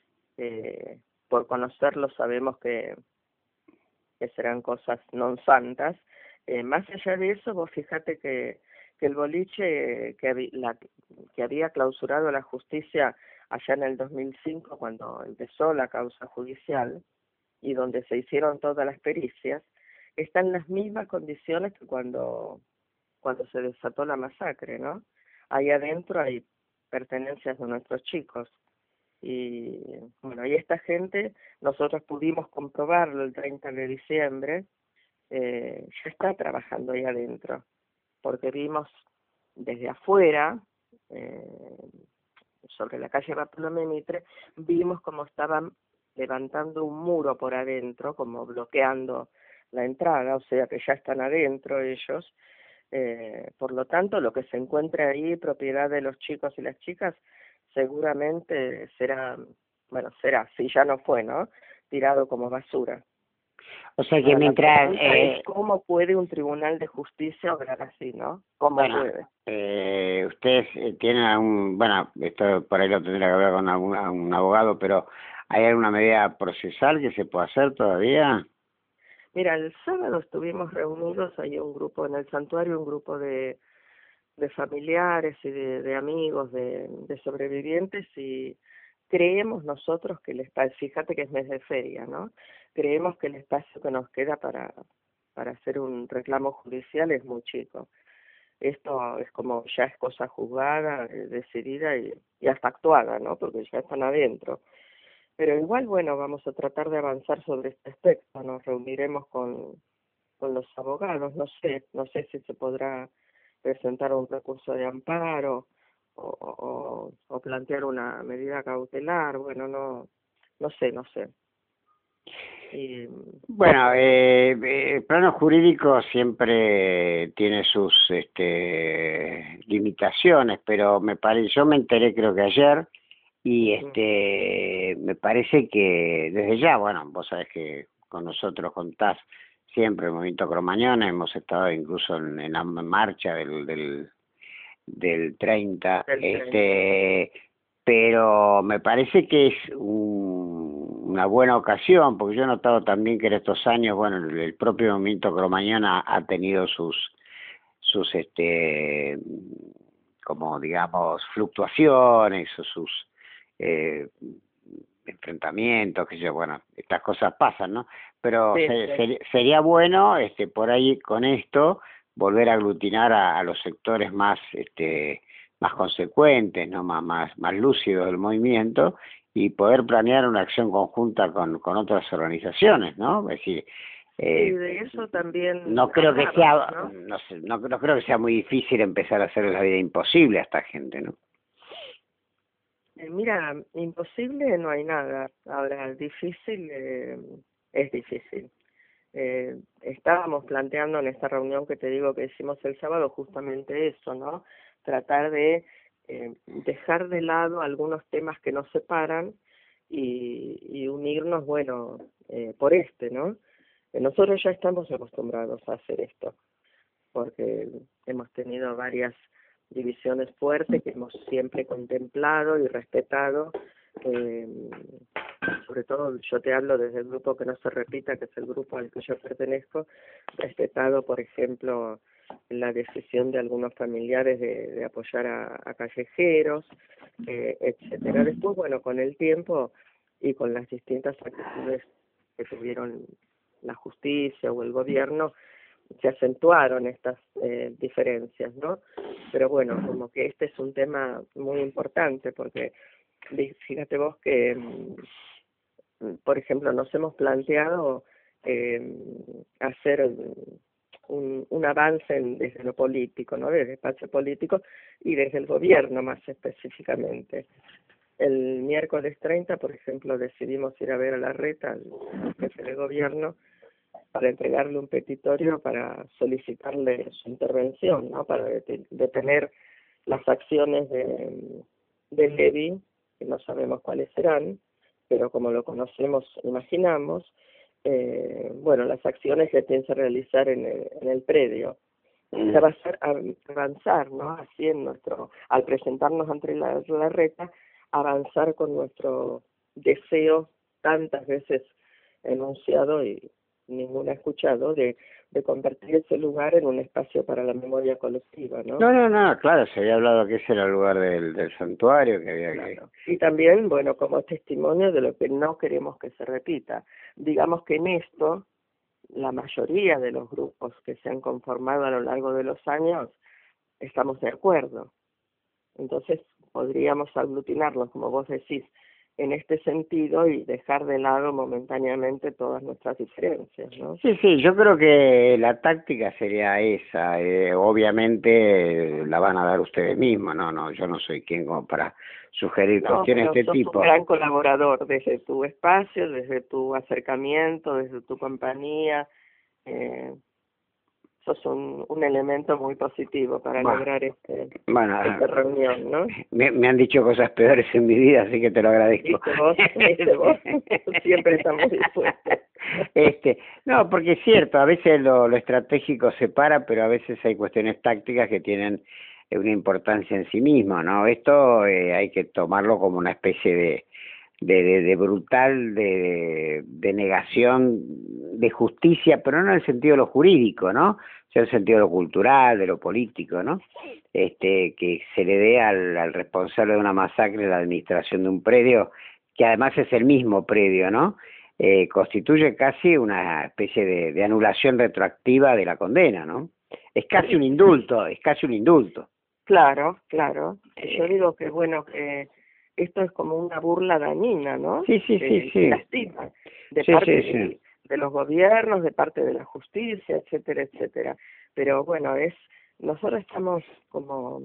[SPEAKER 5] por conocerlos sabemos que serán cosas non santas. Más allá de eso, vos fíjate que el boliche que había clausurado la justicia allá en el 2005, cuando empezó la causa judicial y donde se hicieron todas las pericias, está en las mismas condiciones que cuando se desató la masacre, ¿no? Ahí adentro hay pertenencias de nuestros chicos. Y bueno, y esta gente, nosotros pudimos comprobarlo el 30 de diciembre, ya está trabajando ahí adentro, porque vimos desde afuera, sobre la calle Bartolomé Mitre, vimos cómo estaban levantando un muro por adentro, como bloqueando la entrada, o sea que ya están adentro ellos. Por lo tanto, lo que se encuentre ahí, propiedad de los chicos y las chicas, seguramente será, si ya no fue, ¿no? Tirado como basura.
[SPEAKER 2] O sea que mientras...
[SPEAKER 5] ¿Cómo puede un tribunal de justicia obrar así, no? ¿Cómo puede?
[SPEAKER 2] Ustedes tienen algún... Bueno, esto por ahí lo tendría que hablar con un abogado, pero ¿hay alguna medida procesal que se pueda hacer todavía?
[SPEAKER 5] Mira, el sábado estuvimos reunidos, hay un grupo en el santuario, un grupo de familiares y de amigos, de sobrevivientes, y creemos nosotros que el espacio, fíjate que es mes de feria, ¿no? Creemos que el espacio que nos queda para hacer un reclamo judicial es muy chico. Esto es como ya es cosa juzgada, decidida y hasta actuada, ¿no? Porque ya están adentro. Pero igual, bueno, vamos a tratar de avanzar sobre este aspecto. Nos reuniremos con los abogados, no sé si se podrá presentar un recurso de amparo o plantear una medida cautelar, bueno, no sé. Y,
[SPEAKER 2] bueno, el plano jurídico siempre tiene sus limitaciones, pero yo me enteré creo que ayer y me parece que desde ya, bueno, vos sabés que con nosotros contás siempre el Movimiento Cromañón, hemos estado incluso en la marcha del 30, pero me parece que es una buena ocasión, porque yo he notado también que en estos años, bueno, el propio Movimiento Cromañón ha tenido sus como digamos fluctuaciones o sus enfrentamientos, que yo, bueno, estas cosas pasan, ¿no? Pero sería bueno por ahí con esto volver a aglutinar a los sectores más consecuentes, ¿no? más lúcidos del movimiento, y poder planear una acción conjunta con otras organizaciones, ¿no? Es decir,
[SPEAKER 5] y de eso también
[SPEAKER 2] no creo que sea, ¿no? No creo que sea muy difícil empezar a hacer la vida imposible a esta gente, ¿no?
[SPEAKER 5] Mira, imposible no hay nada. Ahora, difícil es difícil. Estábamos planteando en esta reunión que te digo que hicimos el sábado justamente eso, ¿no? Tratar de dejar de lado algunos temas que nos separan y unirnos, bueno, por ¿no? Nosotros ya estamos acostumbrados a hacer esto, porque hemos tenido varias divisiones fuertes que hemos siempre contemplado y respetado, sobre todo yo te hablo desde el grupo que no se repita, que es el grupo al que yo pertenezco, respetado, por ejemplo, la decisión de algunos familiares de apoyar a callejeros, etcétera. Después, bueno, con el tiempo y con las distintas actitudes que tuvieron la justicia o el gobierno, se acentuaron estas diferencias, ¿no? Pero bueno, como que este es un tema muy importante porque fíjate vos que, por ejemplo, nos hemos planteado hacer un avance desde lo político, ¿no? Desde el espacio político y desde el gobierno más específicamente. El miércoles 30, por ejemplo, decidimos ir a ver a Larreta, al jefe de gobierno, para entregarle un petitorio para solicitarle su intervención, ¿no? Para detener las acciones de Levi, que no sabemos cuáles serán, pero como lo conocemos, imaginamos, bueno, las acciones que piensa realizar en el predio. Avanzar, ¿no? Así al presentarnos ante la Larreta, avanzar con nuestro deseo tantas veces enunciado y ninguno ha escuchado de convertir ese lugar en un espacio para la memoria colectiva, ¿no?
[SPEAKER 2] No, claro, se había hablado que ese era el lugar del santuario, que había
[SPEAKER 5] claro. Y también, bueno, como testimonio de lo que no queremos que se repita. Digamos que en esto, la mayoría de los grupos que se han conformado a lo largo de los años, estamos de acuerdo. Entonces, podríamos aglutinarnos, como vos decís, en este sentido y dejar de lado momentáneamente todas nuestras diferencias, ¿no?
[SPEAKER 2] Sí, yo creo que la táctica sería esa. Obviamente la van a dar ustedes mismos, no, yo no soy quien como para sugerir cuestiones de este tipo.
[SPEAKER 5] Sos un gran colaborador desde tu espacio, desde tu acercamiento, desde tu compañía. Sos un elemento muy positivo para lograr esta reunión, ¿no?
[SPEAKER 2] Me han dicho cosas peores en mi vida, así que te lo agradezco.
[SPEAKER 5] ¿Viste vos? Siempre estamos dispuestos.
[SPEAKER 2] No, porque es cierto, a veces lo estratégico se para, pero a veces hay cuestiones tácticas que tienen una importancia en sí mismo, ¿no? Esto hay que tomarlo como una especie de brutal de negación de justicia, pero no en el sentido de lo jurídico, ¿no? En el sentido de lo cultural, de lo político, ¿no? Que se le dé al responsable de una masacre la administración de un predio, que además es el mismo predio, ¿no? Constituye casi una especie de anulación retroactiva de la condena, ¿no? Es casi un indulto.
[SPEAKER 5] Claro. Yo digo que bueno, que esto es como una burla dañina, ¿no?
[SPEAKER 2] Sí.
[SPEAKER 5] Lastima, de parte de los gobiernos, de parte de la justicia, etcétera. Pero bueno, nosotros estamos como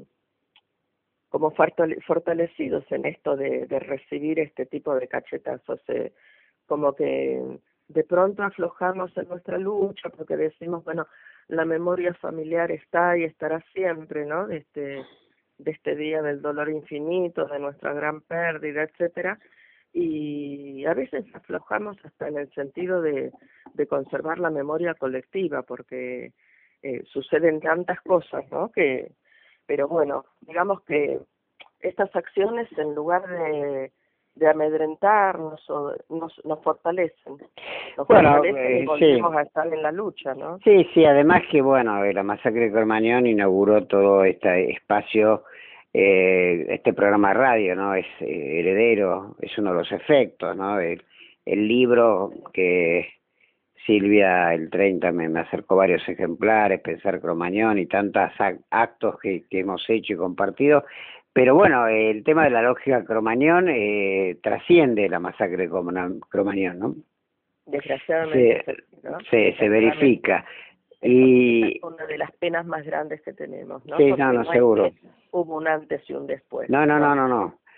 [SPEAKER 5] fortalecidos en esto de recibir este tipo de cachetazos, como que de pronto aflojamos en nuestra lucha porque decimos, bueno, la memoria familiar está y estará siempre, ¿no? De este día del dolor infinito, de nuestra gran pérdida, etcétera, y a veces aflojamos hasta en el sentido de conservar la memoria colectiva, porque suceden tantas cosas, ¿no? Pero bueno, digamos que estas acciones, en lugar de amedrentarnos, nos fortalecen. Y volvemos a estar en la lucha, ¿no?
[SPEAKER 2] Sí, además que, bueno, la masacre de Cromañón inauguró todo este espacio, este programa de radio, ¿no? Es heredero, es uno de los efectos, ¿no? El libro que Silvia el 30 me acercó varios ejemplares, Pensar Cromañón y tantos actos que hemos hecho y compartido. Pero bueno, el tema de la lógica Cromañón trasciende la masacre de Cromañón, ¿no?
[SPEAKER 5] Desgraciadamente, ¿no?
[SPEAKER 2] Se verifica. Y
[SPEAKER 5] es una de las penas más grandes que tenemos, ¿no?
[SPEAKER 2] Sí,
[SPEAKER 5] porque
[SPEAKER 2] no, seguro.
[SPEAKER 5] Hubo un antes y un después.
[SPEAKER 2] No.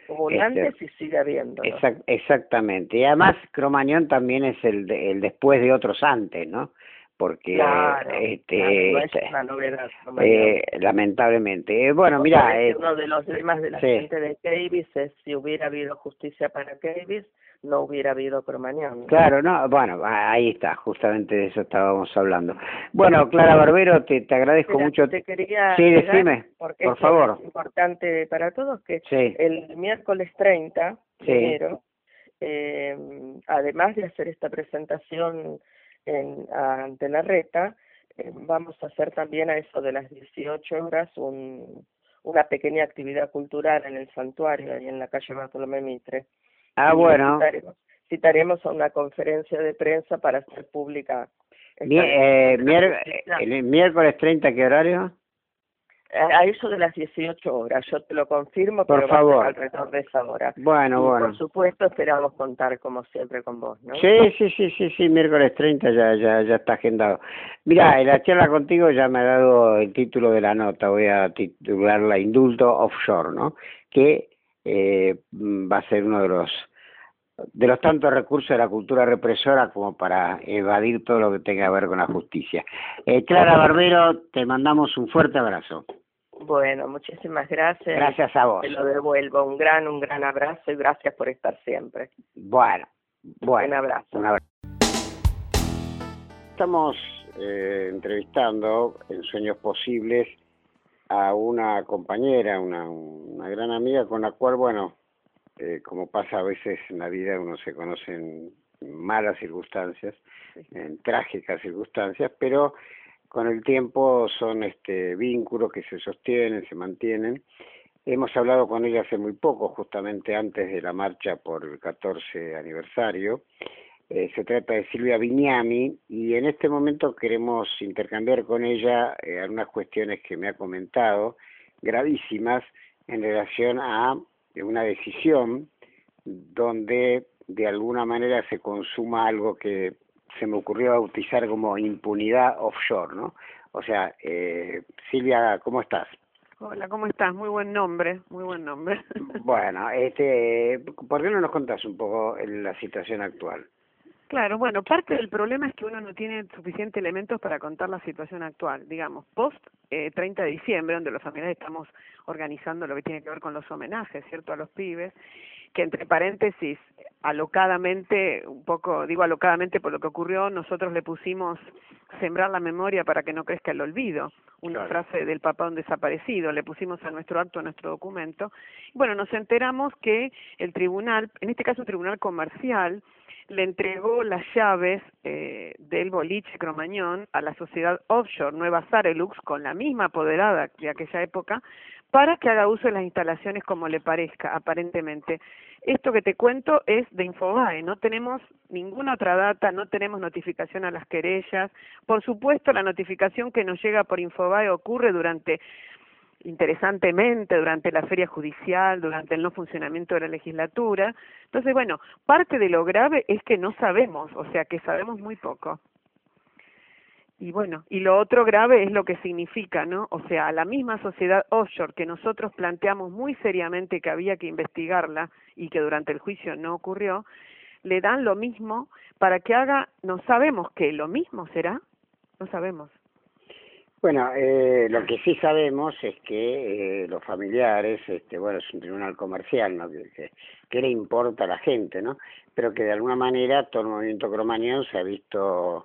[SPEAKER 5] Hubo un antes y sigue habiendo.
[SPEAKER 2] Exactamente. Y además Cromañón también es el después de otros antes, ¿no? Porque
[SPEAKER 5] claro, no es una novedad.
[SPEAKER 2] Lamentablemente. Bueno, mira,
[SPEAKER 5] uno de los lemas de la gente de Keyvis es: si hubiera habido justicia para Keyvis, no hubiera habido Cromañón, ¿no? Claro,
[SPEAKER 2] no, bueno, ahí está, justamente de eso estábamos hablando. Bueno, Clara Barbero, te agradezco mucho.
[SPEAKER 5] Te quería
[SPEAKER 2] decime,
[SPEAKER 5] porque
[SPEAKER 2] por favor.
[SPEAKER 5] Es importante para todos que el miércoles 30 de enero, además de hacer esta presentación ante la Reta, vamos a hacer también a eso de las 18 horas una pequeña actividad cultural en el santuario, ahí en la calle Bartolomé Mitre.
[SPEAKER 2] Bueno.
[SPEAKER 5] Citaremos a una conferencia de prensa para hacer pública.
[SPEAKER 2] ¿El miércoles 30 qué horario?
[SPEAKER 5] A eso de las 18 horas, yo te lo confirmo,
[SPEAKER 2] por
[SPEAKER 5] pero
[SPEAKER 2] favor.
[SPEAKER 5] Va a ser alrededor de esa hora.
[SPEAKER 2] Bueno.
[SPEAKER 5] Por supuesto, esperamos contar, como siempre, con vos, ¿no?
[SPEAKER 2] Sí, miércoles 30 ya está agendado. Mira, la charla contigo ya me ha dado el título de la nota, voy a titularla Indulto Offshore, ¿no? Que va a ser uno de los tantos recursos de la cultura represora como para evadir todo lo que tenga que ver con la justicia. Clara Barbero, te mandamos un fuerte abrazo.
[SPEAKER 5] Bueno, muchísimas gracias.
[SPEAKER 2] Gracias a vos.
[SPEAKER 5] Te lo devuelvo, un gran abrazo y gracias por estar siempre.
[SPEAKER 2] Bueno.
[SPEAKER 5] Un abrazo.
[SPEAKER 2] Estamos entrevistando en Sueños Posibles a una compañera, una gran amiga con la cual, como pasa a veces en la vida, uno se conoce en malas circunstancias, en trágicas circunstancias, pero con el tiempo son vínculos que se sostienen, se mantienen. Hemos hablado con ella hace muy poco, justamente antes de la marcha por el 14 aniversario. Se trata de Silvia Bignami y en este momento queremos intercambiar con ella algunas cuestiones que me ha comentado, gravísimas, en relación a una decisión donde de alguna manera se consuma algo que se me ocurrió bautizar como impunidad offshore, ¿no? O sea, Silvia, ¿cómo estás?
[SPEAKER 6] Hola, ¿cómo estás? Muy buen nombre.
[SPEAKER 2] Bueno, ¿por qué no nos contás un poco la situación actual?
[SPEAKER 6] Claro, bueno, parte del problema es que uno no tiene suficientes elementos para contar la situación actual. Digamos, post 30 de diciembre, donde los familiares estamos organizando lo que tiene que ver con los homenajes, ¿cierto?, a los pibes, que entre paréntesis, alocadamente, un poco, digo alocadamente por lo que ocurrió, nosotros le pusimos sembrar la memoria para que no crezca el olvido, una frase del papá de un desaparecido, le pusimos a nuestro acto, a nuestro documento. Bueno, nos enteramos que el tribunal, en este caso el tribunal comercial, le entregó las llaves del boliche Cromañón a la sociedad offshore Nueva Sarelux, con la misma apoderada de aquella época, para que haga uso de las instalaciones como le parezca, aparentemente. Esto que te cuento es de Infobae, no tenemos ninguna otra data, no tenemos notificación a las querellas. Por supuesto, la notificación que nos llega por Infobae ocurre interesantemente, durante la feria judicial, durante el no funcionamiento de la legislatura. Entonces, bueno, parte de lo grave es que no sabemos, o sea, que sabemos muy poco. Y bueno, y lo otro grave es lo que significa, ¿no? O sea, a la misma sociedad offshore que nosotros planteamos muy seriamente que había que investigarla y que durante el juicio no ocurrió, le dan lo mismo para que haga, no sabemos qué, lo mismo será, no sabemos.
[SPEAKER 2] Bueno, lo que sí sabemos es que los familiares, bueno, es un tribunal comercial, ¿no? Que le importa a la gente, ¿no? Pero que de alguna manera todo el movimiento cromañón se ha visto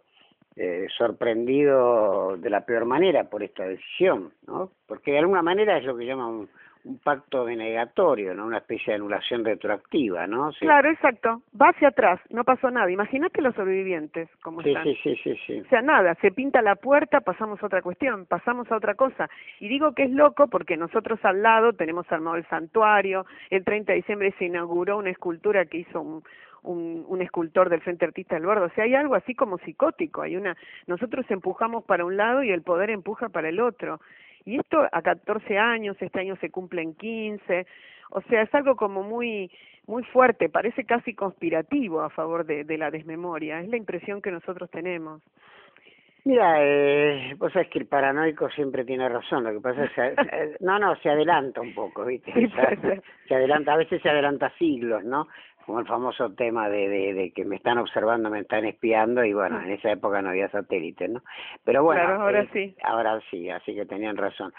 [SPEAKER 2] sorprendido de la peor manera por esta decisión, ¿no? Porque de alguna manera es lo que llaman un pacto denegatorio, ¿no? Una especie de anulación retroactiva, ¿no? Sí.
[SPEAKER 6] Claro, exacto. Va hacia atrás, no pasó nada. Imagínate los sobrevivientes, cómo están.
[SPEAKER 2] Sí.
[SPEAKER 6] O sea, nada, se pinta la puerta, pasamos a otra cuestión, pasamos a otra cosa. Y digo que es loco porque nosotros al lado tenemos armado el santuario, el 30 de diciembre se inauguró una escultura que hizo un escultor del Frente Artista del Bordo. O sea, hay algo así como psicótico, nosotros empujamos para un lado y el poder empuja para el otro. Y esto a 14 años, este año se cumplen 15, o sea, es algo como muy fuerte, parece casi conspirativo a favor de la desmemoria, es la impresión que nosotros tenemos.
[SPEAKER 2] Mira, vos sabés que el paranoico siempre tiene razón, lo que pasa es que se adelanta un poco, ¿viste?
[SPEAKER 6] Sí, puede ser.
[SPEAKER 2] Se adelanta, a veces se adelanta siglos, ¿no? Como el famoso tema de que me están observando, me están espiando, y bueno, en esa época no había satélites, ¿no? Pero bueno,
[SPEAKER 6] claro,
[SPEAKER 2] ahora sí, así que tenían razón.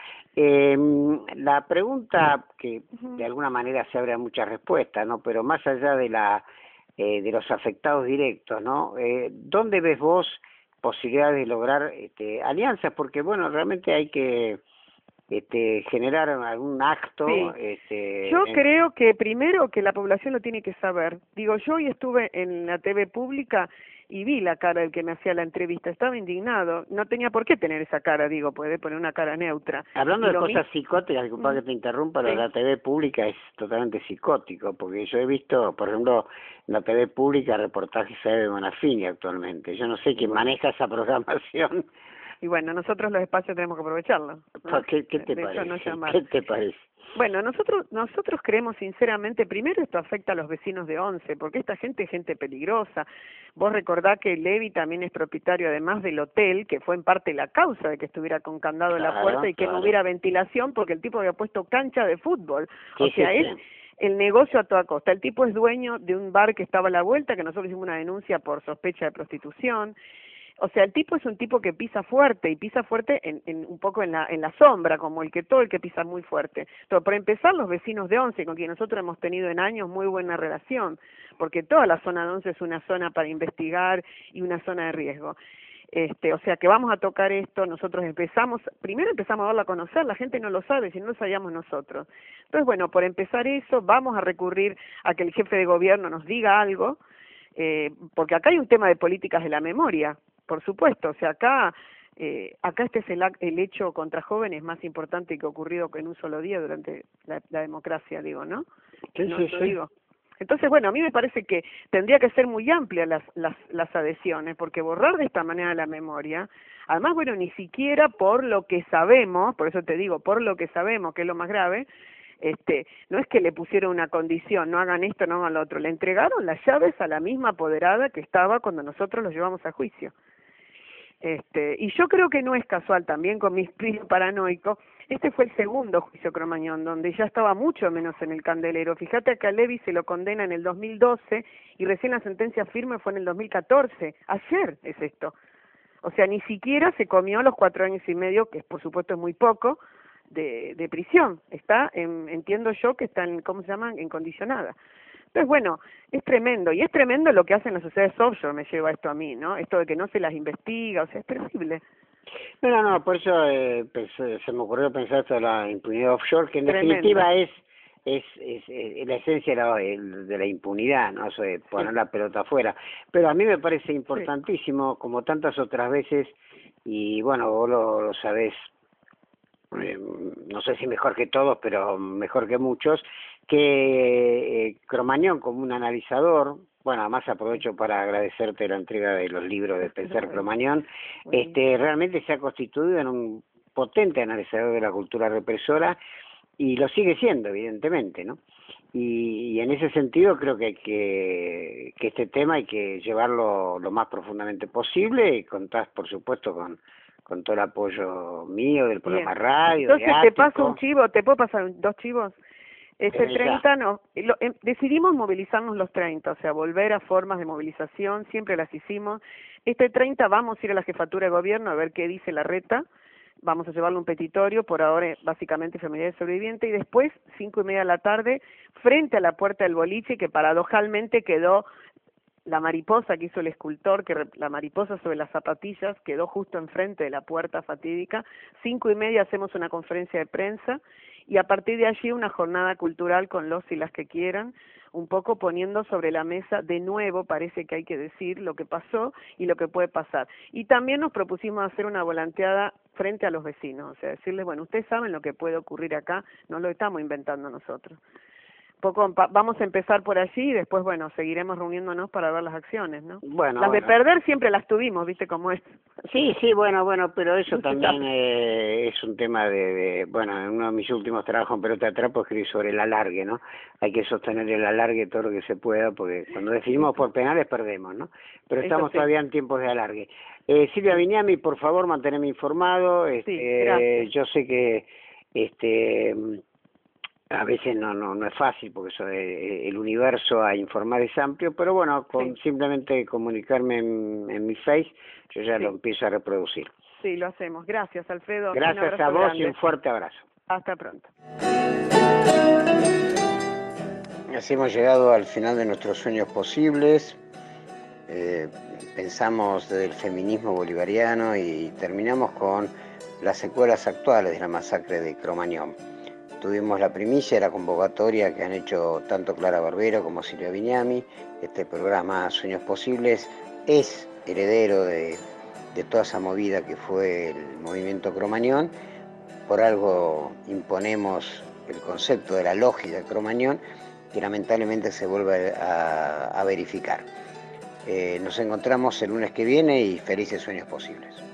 [SPEAKER 2] La pregunta que de alguna manera se abre a muchas respuestas, ¿no? Pero más allá de los afectados directos, ¿no? ¿Dónde ves vos posibilidades de lograr alianzas? Porque bueno, realmente hay que generar algún acto.
[SPEAKER 6] Sí. Yo creo que primero que la población lo tiene que saber. Digo, yo hoy estuve en la TV pública y vi la cara del que me hacía la entrevista, estaba indignado, no tenía por qué tener esa cara, digo, puede poner una cara neutra.
[SPEAKER 2] Hablando de cosas psicóticas, disculpa que te interrumpa, lo de la TV pública es totalmente psicótico, porque yo he visto, por ejemplo, en la TV pública reportajes de Bonafini actualmente. Yo no sé quién maneja esa programación.
[SPEAKER 6] Y bueno, nosotros los espacios tenemos que aprovecharlos, ¿no?
[SPEAKER 2] ¿Qué te parece? ¿Qué te parece?
[SPEAKER 6] Bueno, nosotros creemos sinceramente, primero esto afecta a los vecinos de Once, porque esta gente es gente peligrosa. Vos recordá que Levi también es propietario, además del hotel, que fue en parte la causa de que estuviera con candado en la puerta y que no hubiera ventilación, porque el tipo había puesto cancha de fútbol. O sea, es el negocio a toda costa. El tipo es dueño de un bar que estaba a la vuelta, que nosotros hicimos una denuncia por sospecha de prostitución. O sea, el tipo es un tipo que pisa fuerte, y pisa fuerte en un poco en la sombra, como todo el que pisa muy fuerte. Pero por empezar, los vecinos de Once, con quien nosotros hemos tenido en años muy buena relación, porque toda la zona de Once es una zona para investigar y una zona de riesgo. O sea que vamos a tocar esto, nosotros primero empezamos a darlo a conocer, la gente no lo sabe, si no lo sabíamos nosotros. Entonces, bueno, por empezar eso, vamos a recurrir a que el jefe de gobierno nos diga algo, porque acá hay un tema de políticas de la memoria, por supuesto. O sea, acá este es el hecho contra jóvenes más importante que ha ocurrido en un solo día durante la democracia, digo, ¿no?
[SPEAKER 2] Sí.
[SPEAKER 6] Digo. Entonces, bueno, a mí me parece que tendría que ser muy amplia las adhesiones, porque borrar de esta manera la memoria, además, bueno, ni siquiera por lo que sabemos, por eso te digo, por lo que sabemos, que es lo más grave, no es que le pusieron una condición, no hagan esto, no hagan lo otro, le entregaron las llaves a la misma apoderada que estaba cuando nosotros los llevamos a juicio. Y yo creo que no es casual, también con mi espíritu paranoico, este fue el segundo juicio Cromañón, donde ya estaba mucho menos en el candelero. Fíjate que a Levi se lo condena en el 2012 y recién la sentencia firme fue en el 2014. Ayer es esto. O sea, ni siquiera se comió los 4 años y medio, que por supuesto es muy poco, de prisión. Entiendo yo que está en, ¿cómo se llaman?, en condicionada. Entonces, bueno, es tremendo, y es tremendo lo que hacen las sociedades offshore, me lleva esto a mí, ¿no? Esto de que no se las investiga, o sea, es terrible.
[SPEAKER 2] No, por eso se me ocurrió pensar esto de la impunidad offshore, que en
[SPEAKER 6] Tremendo.
[SPEAKER 2] definitiva es la esencia de la impunidad, ¿no? Eso de poner la pelota afuera. Pero a mí me parece importantísimo, como tantas otras veces, y bueno, vos lo sabés, no sé si mejor que todos, pero mejor que muchos, que Cromañón, como un analizador, bueno, además aprovecho para agradecerte la entrega de los libros de Pensar Cromañón, realmente se ha constituido en un potente analizador de la cultura represora, y lo sigue siendo, evidentemente, ¿no? Y en ese sentido creo que este tema hay que llevarlo lo más profundamente posible, y contás, por supuesto, con todo el apoyo mío, del programa radio.
[SPEAKER 6] Entonces te paso un chivo, ¿te puedo pasar 2 chivos? 30 no, decidimos movilizarnos los 30, o sea, volver a formas de movilización, siempre las hicimos. 30 vamos a ir a la jefatura de gobierno a ver qué dice la reta, vamos a llevarle un petitorio, por ahora básicamente familiares sobrevivientes, y después 5:30 de la tarde, frente a la puerta del boliche, que paradojalmente quedó la mariposa que hizo el escultor, la mariposa sobre las zapatillas, quedó justo enfrente de la puerta fatídica. 5:30 hacemos una conferencia de prensa, y a partir de allí una jornada cultural con los y las que quieran, un poco poniendo sobre la mesa de nuevo, parece que hay que decir lo que pasó y lo que puede pasar. Y también nos propusimos hacer una volanteada frente a los vecinos, o sea, decirles, bueno, ustedes saben lo que puede ocurrir acá, no lo estamos inventando nosotros. vamos a empezar por allí y después, bueno, seguiremos reuniéndonos para ver las acciones, ¿no?
[SPEAKER 2] Bueno,
[SPEAKER 6] las de
[SPEAKER 2] bueno.
[SPEAKER 6] perder siempre las tuvimos, ¿viste cómo es?
[SPEAKER 2] Sí, bueno, pero eso también es un tema bueno, en uno de mis últimos trabajos en Pelota de Trapo escribí sobre el alargue, ¿no? Hay que sostener el alargue todo lo que se pueda, porque cuando decidimos por penales perdemos, ¿no? Pero estamos todavía en tiempos de alargue. Silvia Vignami, por favor, mantenerme informado.
[SPEAKER 6] Gracias.
[SPEAKER 2] Yo sé que a veces no es fácil, porque el universo a informar es amplio, pero bueno, con simplemente comunicarme en mi Face, yo ya lo empiezo a reproducir.
[SPEAKER 6] Sí, lo hacemos. Gracias, Alfredo.
[SPEAKER 2] Gracias a vos grande. Y un fuerte abrazo.
[SPEAKER 6] Hasta pronto.
[SPEAKER 2] Así hemos llegado al final de nuestros sueños posibles. Pensamos desde el feminismo bolivariano y terminamos con las secuelas actuales de la masacre de Cromañón. Tuvimos la primicia de la convocatoria que han hecho tanto Clara Barbero como Silvia Vignami. Este programa Sueños Posibles es heredero de toda esa movida que fue el movimiento Cromañón. Por algo imponemos el concepto de la lógica de Cromañón, que lamentablemente se vuelve a verificar. Nos encontramos el lunes que viene y felices sueños posibles.